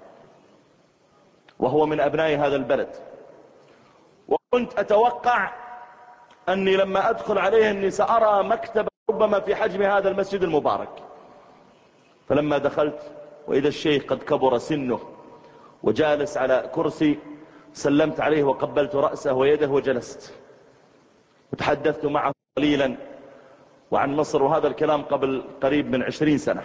وهو من أبناء هذا البلد، وكنت أتوقع أني لما أدخل عليه أني سأرى مكتبة ربما في حجم هذا المسجد المبارك، فلما دخلت وإذا الشيخ قد كبر سنه وجالس على كرسي سلمت عليه وقبلت رأسه ويده وجلست وتحدثت معه قليلا وعن مصر، وهذا الكلام قبل قريب من 20 سنة.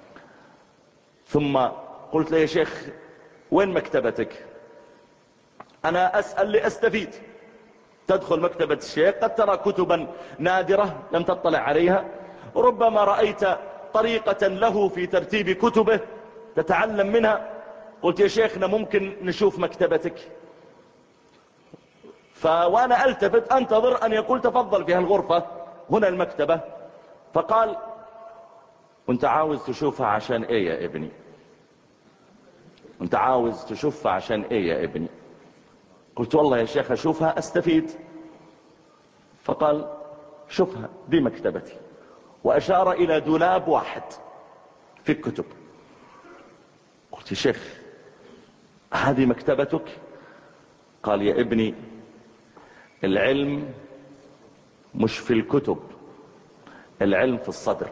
ثم قلت له يا شيخ وين مكتبتك؟ أنا أسأل لأستفيد. تدخل مكتبة الشيخ قد ترى كتبا نادرة لم تطلع عليها، ربما رأيت طريقة له في ترتيب كتبه تتعلم منها. قلت يا شيخنا ممكن نشوف مكتبتك؟ وأنا ألتفت أنتظر أن يقول تفضل في هالغرفة هنا المكتبة. فقال وانت عاوز تشوفها عشان ايه يا ابني؟ انت عاوز تشوفها عشان ايه يا ابني؟ قلت والله يا شيخ اشوفها استفيد. فقال شوفها دي مكتبتي، واشار الى دولاب واحد في الكتب. قلت يا شيخ هذه مكتبتك؟ قال يا ابني العلم مش في الكتب، العلم في الصدر.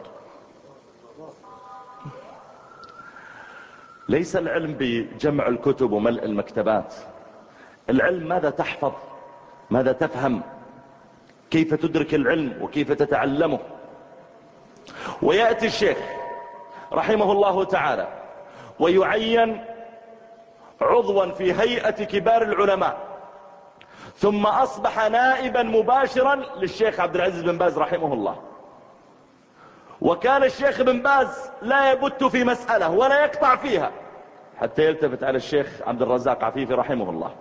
ليس العلم بجمع الكتب وملء المكتبات، العلم ماذا تحفظ، ماذا تفهم، كيف تدرك العلم وكيف تتعلمه. ويأتي الشيخ رحمه الله تعالى ويعين عضوا في هيئة كبار العلماء، ثم أصبح نائبا مباشرا للشيخ عبد العزيز بن باز رحمه الله. وكان الشيخ بن باز لا يبت في مسألة ولا يقطع فيها حتى يلتفت على الشيخ عبد الرزاق عفيفي رحمه الله.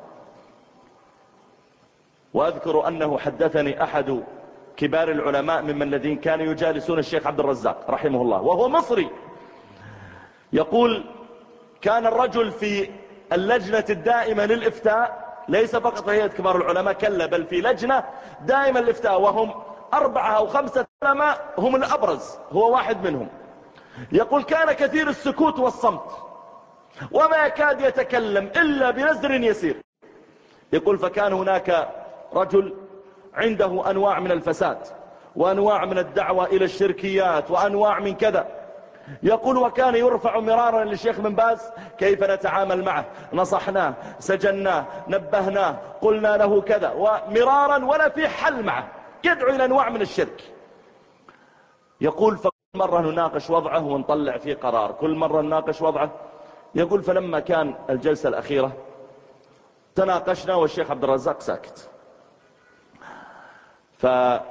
وأذكر أنه حدثني أحد كبار العلماء ممن الذين كانوا يجالسون الشيخ عبد الرزاق رحمه الله وهو مصري، يقول كان الرجل في اللجنة الدائمة للإفتاء، ليس فقط في هيئة كبار العلماء كلا، بل في لجنة دائمة للإفتاء وهم 4 أو 5 علماء هم الأبرز، هو واحد منهم. يقول كان كثير السكوت والصمت وما يكاد يتكلم إلا بنزر يسير. يقول فكان هناك رجل عنده أنواع من الفساد وأنواع من الدعوة إلى الشركيات وأنواع من كذا. يقول وكان يرفع مرارا للشيخ بن باز كيف نتعامل معه، نصحناه سجناه نبهناه قلنا له كذا، ومرارا ولا في حل معه، يدعو إلى أنواع من الشرك. يقول فكل مرة نناقش وضعه ونطلع فيه قرار، كل مرة نناقش وضعه. يقول فلما كان الجلسة الأخيرة تناقشنا والشيخ عبد الرزاق ساكت،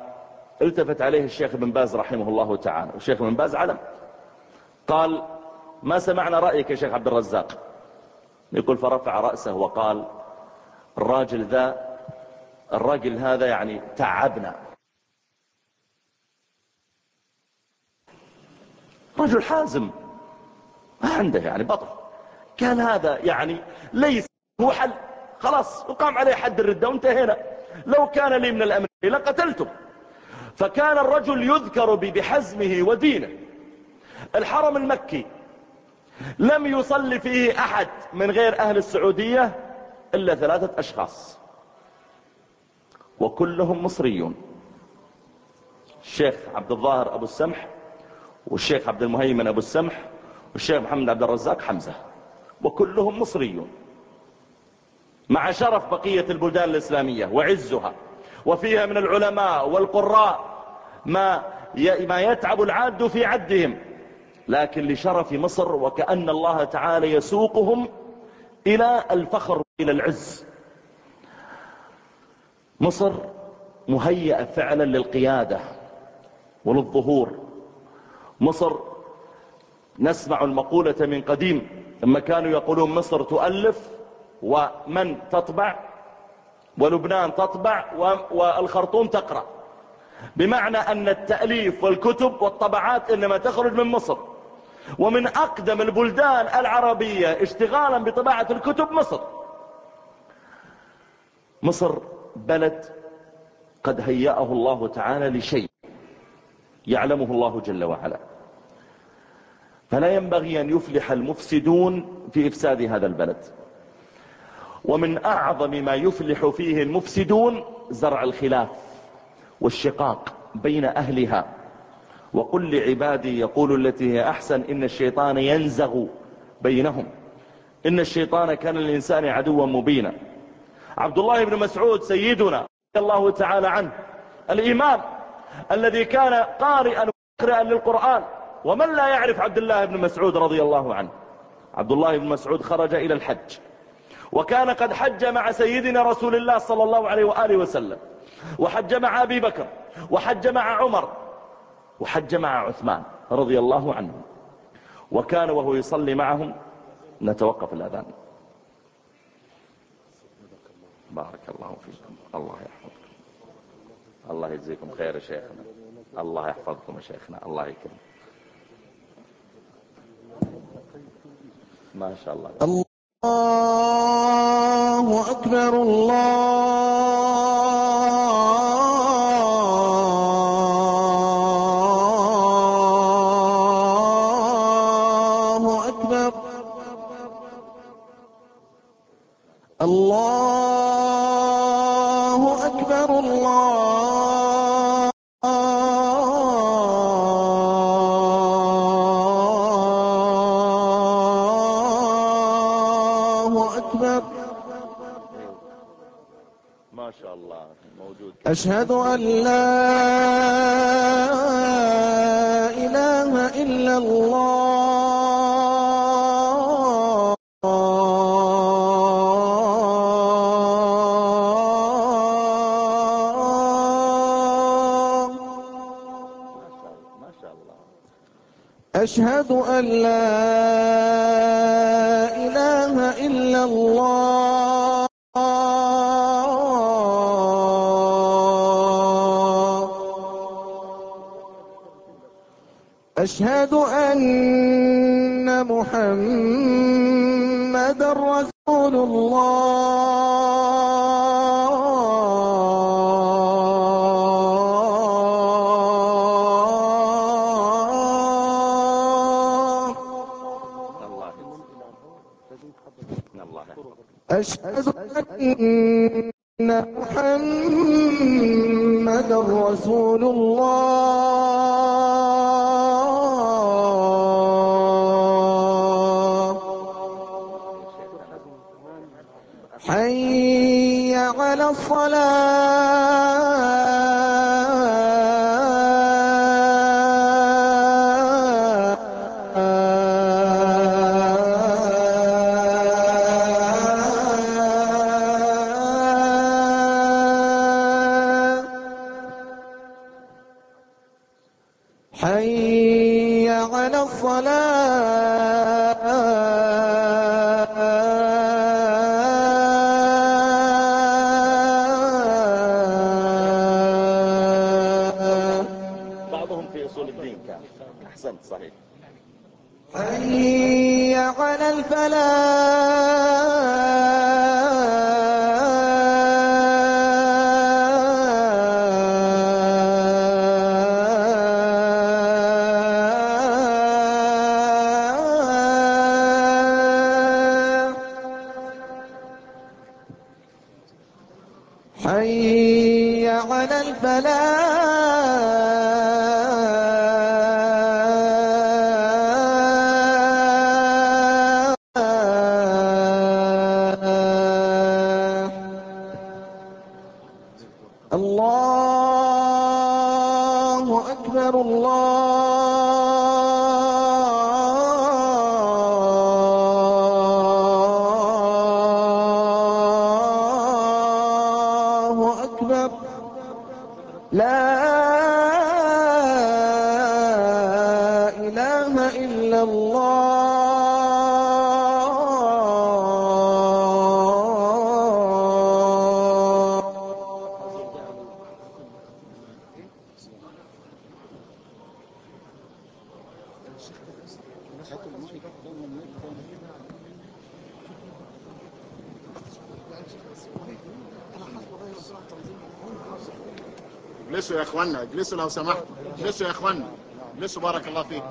فالتفت عليه الشيخ بن باز رحمه الله تعالى، والشيخ بن باز علم، قال ما سمعنا رأيك يا شيخ عبد الرزاق. يقول فرفع رأسه وقال الراجل هذا يعني تعبنا. رجل حازم ما عنده يعني بطل. كان هذا يعني ليس هو حل، خلاص وقام عليه حد الردة وانتهينا. لو كان لي من الأمر لقتلته. فكان الرجل يذكر بحزمه ودينه. الحرم المكي لم يصلي فيه أحد من غير أهل السعودية إلا 3 أشخاص وكلهم مصريون: الشيخ عبد الظاهر أبو السمح، والشيخ عبد المهيمن أبو السمح، والشيخ محمد عبد الرزاق حمزة، وكلهم مصريون، مع شرف بقية البلدان الإسلامية وعزها، وفيها من العلماء والقراء ما يتعب العاد في عدهم، لكن لشرف مصر وكأن الله تعالى يسوقهم إلى الفخر إلى العز. مصر مهيئة فعلا للقيادة وللظهور. مصر نسمع المقولة من قديم لما كانوا يقولون مصر تؤلف ومن تطبع، ولبنان تطبع والخرطوم تقرأ، بمعنى أن التأليف والكتب والطبعات إنما تخرج من مصر. ومن أقدم البلدان العربية اشتغالا بطباعة الكتب مصر. مصر بلد قد هيأه الله تعالى لشيء يعلمه الله جل وعلا، فلا ينبغي أن يفلح المفسدون في إفساد هذا البلد. ومن أعظم ما يفلح فيه المفسدون زرع الخلاف والشقاق بين أهلها. وقل لعبادي يقول التي هي أحسن إن الشيطان ينزغ بينهم إن الشيطان كان للإنسان عدوا مبينا. عبد الله بن مسعود سيدنا رضي الله تعالى عنه، الإمام الذي كان قارئا ومقرئا للقرآن، ومن لا يعرف عبد الله بن مسعود رضي الله عنه؟ عبد الله بن مسعود خرج إلى الحج، وكان قد حج مع سيدنا رسول الله صلى الله عليه وآله وسلم، وحج مع أبي بكر، وحج مع عمر، وحج مع عثمان رضي الله عنه. وكان وهو يصلي معهم، نتوقف الأذان. بارك الله فيكم، الله يحفظكم، الله يجزيكم خير يا شيخنا، الله يحفظكم يا شيخنا، الله يكرم. ما شاء الله. الله أكبر، الله أكبر، الله أكبر، الله أكبر. ما شاء الله موجود. أشهد أن لا إله إلا الله، ما شاء الله. أشهد أن لا إله إلا الله، أشهد أن محمدًا رسول الله، أشهد أن محمدًا رسول الله، حي على الصلاة، حي حي على الصلاة. بعضهم في أصول الدين كان. أحسنت، صحيح. حي على الفلاح. حي على الفلاح. الله أكبر، الله أكبر. لا إله إلا الله. اجلسوا يا اخوانا، اجلسوا لو سمحتوا، اجلسوا يا اخوانا، اجلسوا بارك الله فيكم.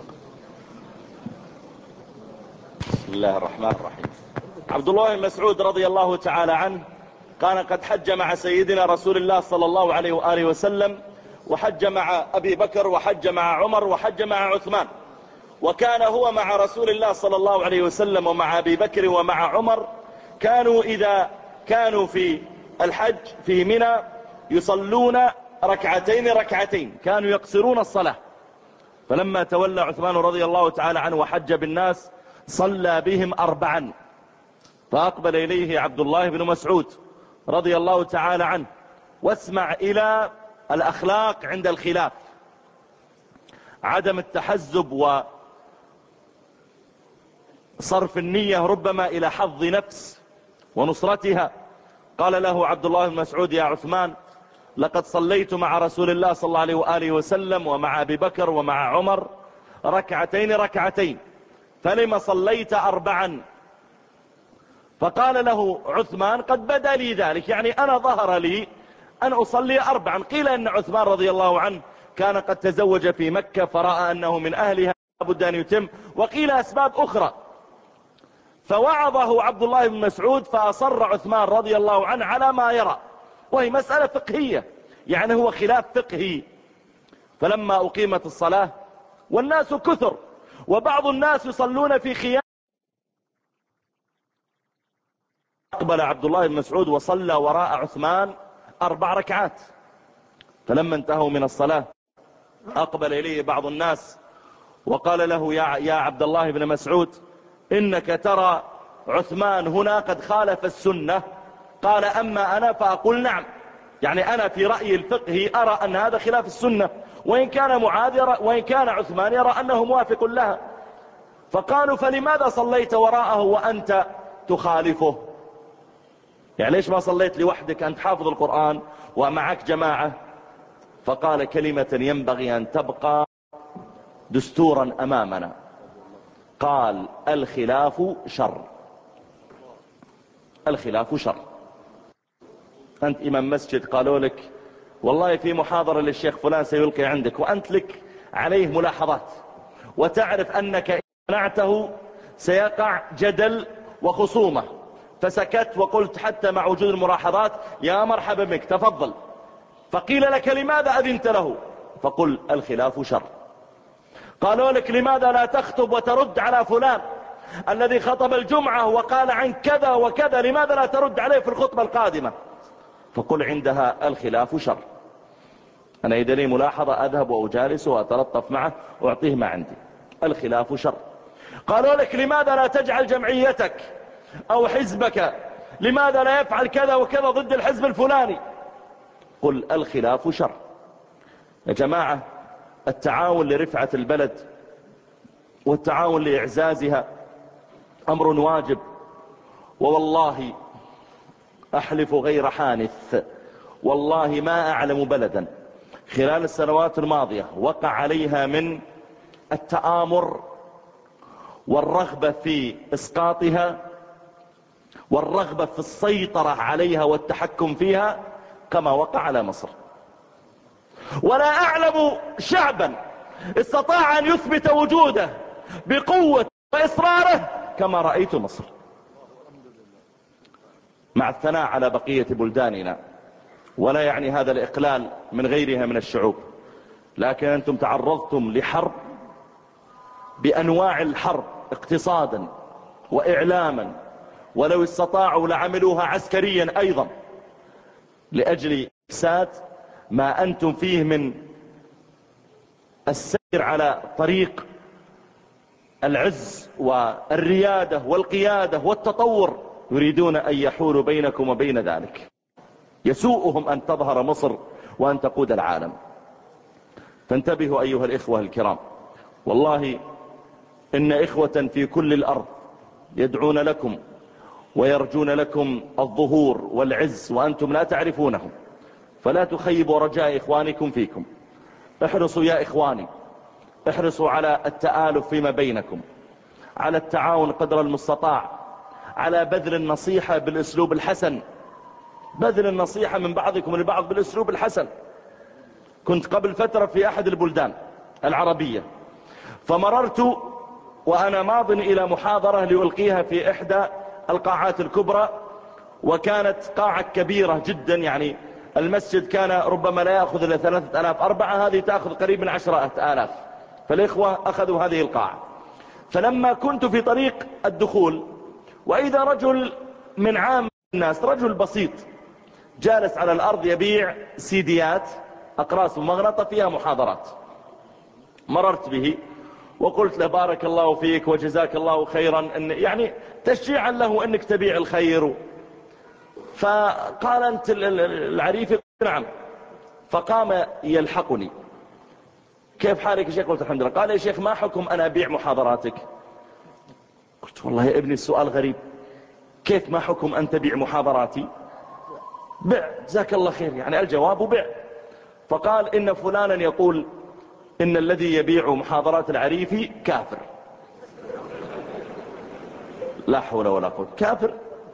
بسم الله الرحمن الرحيم. عبد الله بن مسعود رضي الله تعالى عنه كان قد حج مع سيدنا رسول الله صلى الله عليه وآله وسلم، وحج مع أبي بكر، وحج مع عمر، وحج مع عثمان. وكان هو مع رسول الله صلى الله عليه وسلم ومع أبي بكر ومع عمر، كانوا إذا كانوا في الحج في منى يصلون ركعتين ركعتين، كانوا يقصرون الصلاة. فلما تولى عثمان رضي الله تعالى عنه وحج بالناس صلى بهم 4. فأقبل إليه عبد الله بن مسعود رضي الله تعالى عنه، واسمع إلى الأخلاق عند الخلاف، عدم التحزب وصرف النية ربما إلى حظ نفس ونصرتها. قال له عبد الله بن مسعود: يا عثمان، لقد صليت مع رسول الله صلى الله عليه وآله وسلم ومع أبي بكر ومع عمر ركعتين ركعتين، فلما صليت 4؟ فقال له عثمان: قد بدا لي ذلك، يعني أنا ظهر لي أن أصلي 4. قيل أن عثمان رضي الله عنه كان قد تزوج في مكة فرأى أنه من أهلها لابد أن يتم، وقيل أسباب أخرى. فوعظه عبد الله بن مسعود، فأصر عثمان رضي الله عنه على ما يرى، وهي مسألة فقهية، يعني هو خلاف فقهي. فلما أقيمت الصلاة والناس كثر، وبعض الناس يصلون في خيام، أقبل عبد الله بن مسعود وصلى وراء عثمان 4 ركعات. فلما انتهوا من الصلاة أقبل إليه بعض الناس وقال له: يا عبد الله بن مسعود، إنك ترى عثمان هنا قد خالف السنة. قال: أما أنا فأقول نعم، يعني أنا في رأيي الفقهي أرى أن هذا خلاف السنة، وإن كان عثمان يرى أنه موافق لها. فقالوا: فلماذا صليت وراءه وأنت تخالفه؟ يعني ليش ما صليت لوحدك، أنت حافظ القرآن ومعك جماعة؟ فقال كلمة ينبغي أن تبقى دستورا أمامنا، قال: الخلاف شر. الخلاف شر. أنت إمام مسجد، قالوا لك والله في محاضرة للشيخ فلان سيلقي عندك، وأنت لك عليه ملاحظات، وتعرف أنك إن منعته سيقع جدل وخصومة، فسكت وقلت حتى مع وجود الملاحظات: يا مرحبا بك، تفضل. فقيل لك: لماذا أذنت له؟ فقل: الخلاف شر. قالوا لك: لماذا لا تخطب وترد على فلان الذي خطب الجمعة وقال عن كذا وكذا، لماذا لا ترد عليه في الخطبة القادمة؟ فقل عندها: الخلاف شر. أنا إذا لي ملاحظة أذهب وأجالسه وأتلطف معه وأعطيه ما عندي. الخلاف شر. قالوا لك: لماذا لا تجعل جمعيتك أو حزبك، لماذا لا يفعل كذا وكذا ضد الحزب الفلاني؟ قل: الخلاف شر. يا جماعة، التعاون لرفعة البلد والتعاون لإعزازها أمر واجب. ووالله أحلف غير حانث، والله ما أعلم بلدا خلال السنوات الماضية وقع عليها من التآمر والرغبة في إسقاطها والرغبة في السيطرة عليها والتحكم فيها كما وقع على مصر. ولا أعلم شعبا استطاع أن يثبت وجوده بقوة وإصراره كما رأيت مصر، مع الثناء على بقية بلداننا. ولا يعني هذا الإقلال من غيرها من الشعوب، لكن أنتم تعرضتم لحرب بأنواع الحرب اقتصادا وإعلاما، ولو استطاعوا لعملوها عسكريا أيضا لأجل إفساد ما أنتم فيه من السير على طريق العز والريادة والقيادة والتطور. يريدون أن يحولوا بينكم وبين ذلك. يسوءهم أن تظهر مصر وأن تقود العالم. فانتبهوا أيها الإخوة الكرام، والله إن إخوة في كل الأرض يدعون لكم ويرجون لكم الظهور والعز وأنتم لا تعرفونهم، فلا تخيبوا رجاء إخوانكم فيكم. احرصوا يا إخواني، احرصوا على التآلف فيما بينكم، على التعاون قدر المستطاع، على بذل النصيحة بالأسلوب الحسن، بذل النصيحة من بعضكم لبعض بالأسلوب الحسن. كنت قبل فترة في أحد البلدان العربية، فمررت وأنا ماض إلى محاضرة لألقيها في إحدى القاعات الكبرى، وكانت قاعة كبيرة جدا، يعني المسجد كان ربما لا يأخذ إلا 3000 4، هذه تأخذ قريب من 10,000. فالإخوة أخذوا هذه القاعة. فلما كنت في طريق الدخول وإذا رجل من عام الناس، رجل بسيط جالس على الأرض يبيع سيديات أقراص مغنطة فيها محاضرات. مررت به وقلت له بارك الله فيك وجزاك الله خيرا، إن يعني تشجيعا له أنك تبيع الخير. فقال أنت العريفي؟ نعم. فقام يلحقني، كيف حالك يا شيخ؟ قلت الحمد لله. قال يا شيخ ما حكم أنا أبيع محاضراتك؟ قلت والله يا ابني السؤال غريب، كيف ما حكم أن تبيع محاضراتي؟ بع جزاك الله خير، يعني الجواب بع. فقال إن فلانا يقول إن الذي يبيع محاضرات العريفي كافر. لا حول ولا قوة، كافر.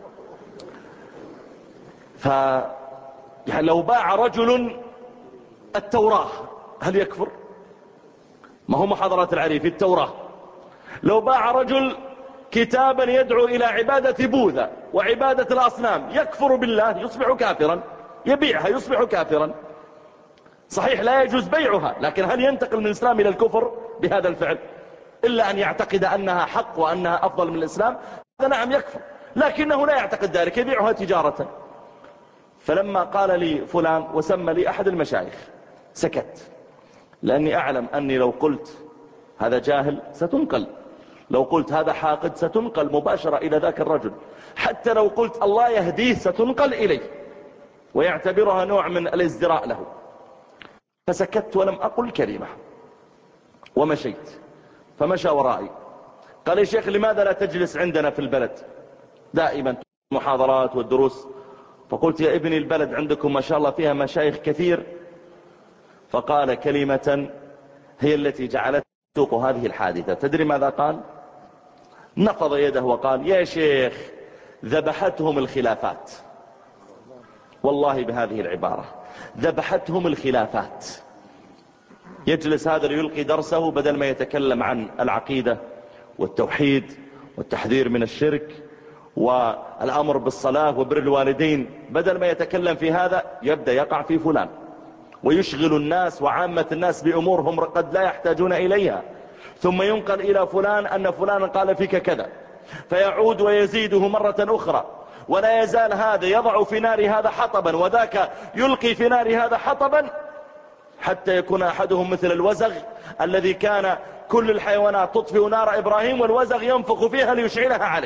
يعني لو باع رجل التوراة هل يكفر؟ ما هو محاضرات العريفي التوراة. لو باع رجل كتابا يدعو إلى عبادة بوذا وعبادة الأصنام يكفر بالله، يصبح كافرا. يبيعها يصبح كافرا. صحيح لا يجوز بيعها، لكن هل ينتقل من الإسلام إلى الكفر بهذا الفعل؟ إلا أن يعتقد أنها حق وأنها أفضل من الإسلام، هذا نعم يكفر، لكنه لا يعتقد ذلك، يبيعها تجارة. فلما قال لي فلان وسمى لي أحد المشايخ سكت، لأني أعلم أني لو قلت هذا جاهل ستنقل، لو قلت هذا حاقد ستنقل مباشرة إلى ذاك الرجل، حتى لو قلت الله يهديه ستنقل إليه ويعتبرها نوع من الازدراء له. فسكت ولم أقل كلمة ومشيت. فمشى ورائي قال يا شيخ لماذا لا تجلس عندنا في البلد دائما محاضرات والدروس؟ فقلت يا ابني البلد عندكم ما شاء الله فيها مشايخ كثير. فقال كلمة هي التي جعلت تسوق هذه الحادثة. تدري ماذا قال؟ نفض يده وقال يا شيخ ذبحتهم الخلافات. والله بهذه العبارة، ذبحتهم الخلافات. يجلس هذا ليلقي درسه بدل ما يتكلم عن العقيدة والتوحيد والتحذير من الشرك والأمر بالصلاة وبر الوالدين، بدل ما يتكلم في هذا يبدأ يقع في فلان ويشغل الناس وعامة الناس بأمورهم قد لا يحتاجون إليها، ثم ينقل إلى فلان أن فلان قال فيك كذا، فيعود ويزيده مرة أخرى، ولا يزال هذا يضع في نار هذا حطبا وذاك يلقي في نار هذا حطبا، حتى يكون أحدهم مثل الوزغ الذي كان كل الحيوانات تطفئ نار إبراهيم والوزغ ينفخ فيها ليشعلها عليه.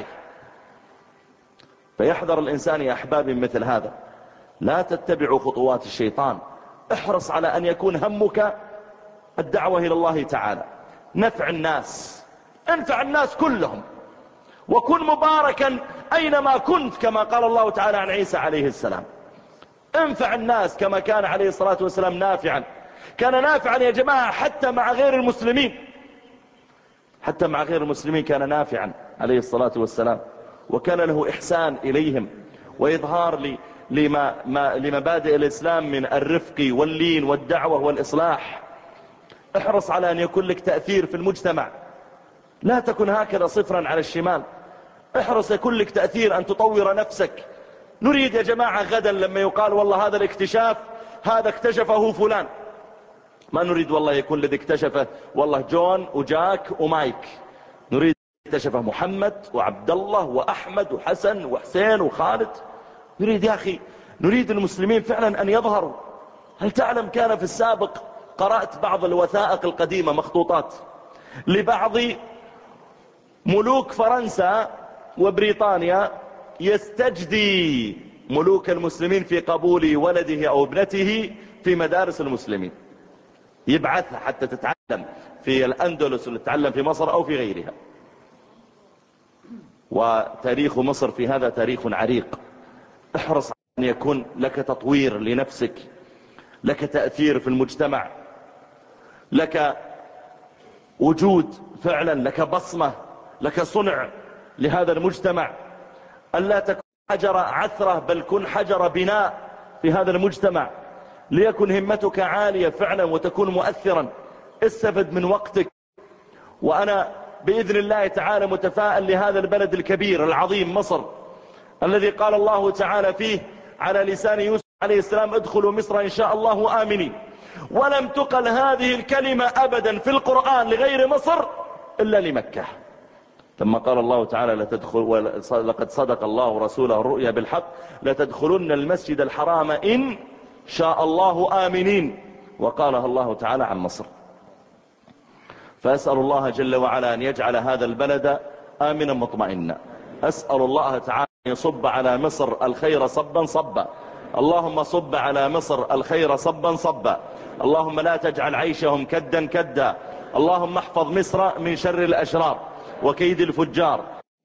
فيحذر الإنسان يا أحبابي مثل هذا. لا تتبعوا خطوات الشيطان، احرص على أن يكون همك الدعوة إلى الله تعالى، نفع الناس، انفع الناس كلهم، وكن مباركا أينما كنت، كما قال الله تعالى عن عيسى عليه السلام. انفع الناس كما كان عليه الصلاة والسلام نافعا. كان نافعا يا جماعة حتى مع غير المسلمين، حتى مع غير المسلمين كان نافعا عليه الصلاة والسلام، وكان له إحسان إليهم وإظهار لمبادئ الإسلام من الرفق واللين والدعوة والإصلاح. احرص على أن يكون لك تأثير في المجتمع، لا تكن هكذا صفرا على الشمال. احرص يكون لك تأثير، أن تطور نفسك. نريد يا جماعة غدا لما يقال والله هذا الاكتشاف هذا اكتشفه فلان، ما نريد والله يكون الذي اكتشفه والله جون وجاك ومايك. نريد اكتشفه محمد وعبد الله وأحمد وحسن وحسين وخالد. نريد يا أخي، نريد المسلمين فعلا أن يظهروا. هل تعلم كان في السابق، قرأت بعض الوثائق القديمة مخطوطات لبعض ملوك فرنسا وبريطانيا يستجدي ملوك المسلمين في قبول ولده أو ابنته في مدارس المسلمين، يبعثها حتى تتعلم في الأندلس وتتعلم في مصر أو في غيرها. وتاريخ مصر في هذا تاريخ عريق. احرص أن يكون لك تطوير لنفسك، لك تأثير في المجتمع، لك وجود فعلا، لك بصمة، لك صنع لهذا المجتمع. ألا تكون حجر عثرة، بل كن حجر بناء في هذا المجتمع، ليكن همتك عالية فعلا وتكون مؤثرا. استفد من وقتك. وأنا بإذن الله تعالى متفائل لهذا البلد الكبير العظيم مصر، الذي قال الله تعالى فيه على لسان يوسف عليه السلام: ادخلوا مصر إن شاء الله آمنين. ولم تقل هذه الكلمة أبدا في القرآن لغير مصر إلا لمكة. ثم قال الله تعالى: لقد صدق الله رسوله الرؤيا بالحق لتدخلن المسجد الحرام إن شاء الله آمنين. وقالها الله تعالى عن مصر. فأسأل الله جل وعلا أن يجعل هذا البلد آمنا مطمئنا. أسأل الله تعالى أن يصب على مصر الخير صبا صبا. اللهم صب على مصر الخير صبا صبا. اللهم لا تجعل عيشهم كدا كدا. اللهم احفظ مصر من شر الأشرار وكيد الفجار.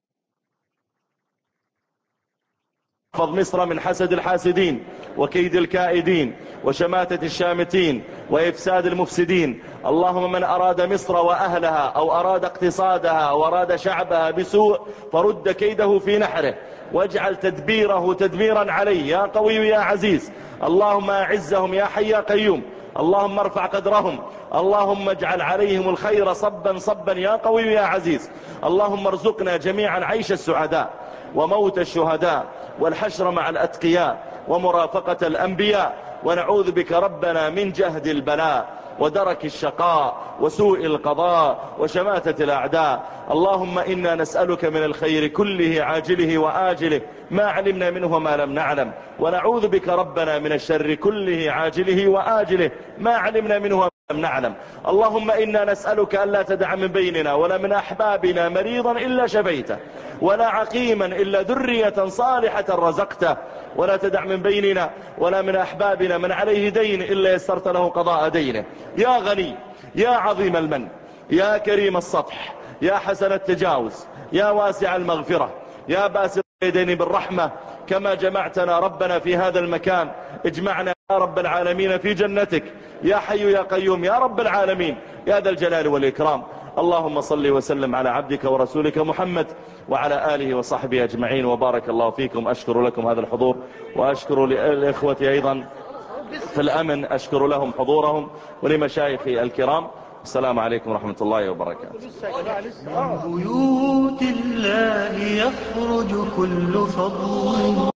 احفظ مصر من حسد الحاسدين وكيد الكائدين وشماتة الشامتين وإفساد المفسدين. اللهم من أراد مصر وأهلها أو أراد اقتصادها أو أراد شعبها بسوء فرد كيده في نحره، واجعل تدبيره تدميرا عليه يا قوي يا عزيز. اللهم أعزهم يا حي يا قيوم. اللهم ارفع قدرهم. اللهم اجعل عليهم الخير صبا صبا يا قوي يا عزيز. اللهم ارزقنا جميعا عيش السعداء وموت الشهداء والحشر مع الأتقياء ومرافقة الأنبياء. ونعوذ بك ربنا من جهد البلاء ودرك الشقاء وسوء القضاء وشماتة الأعداء. اللهم إنا نسألك من الخير كله عاجله وآجله ما علمنا منه وما لم نعلم، ونعوذ بك ربنا من الشر كله عاجله وآجله ما علمنا منه وما لم نعلم. اللهم إنا نسألك ألا تدع من بيننا ولا من أحبابنا مريضا إلا شفيته، ولا عقيما إلا ذرية صالحة رزقته، ولا تدع من بيننا ولا من أحبابنا من عليه دين إلا يسرت له قضاء دينه. يا غني يا عظيم المن يا كريم السطح يا حسن التجاوز يا واسع المغفرة يا باسط اليدين بالرحمة، كما جمعتنا ربنا في هذا المكان اجمعنا يا رب العالمين في جنتك يا حي يا قيوم يا رب العالمين يا ذا الجلال والإكرام. اللهم صل وسلم على عبدك ورسولك محمد وعلى آله وصحبه أجمعين، وبارك الله فيكم. أشكر لكم هذا الحضور، وأشكر للإخوة أيضا في الأمن، أشكر لهم حضورهم ولمشايخي الكرام. السلام عليكم ورحمة الله وبركاته. من بيوت الله يخرج كل فضل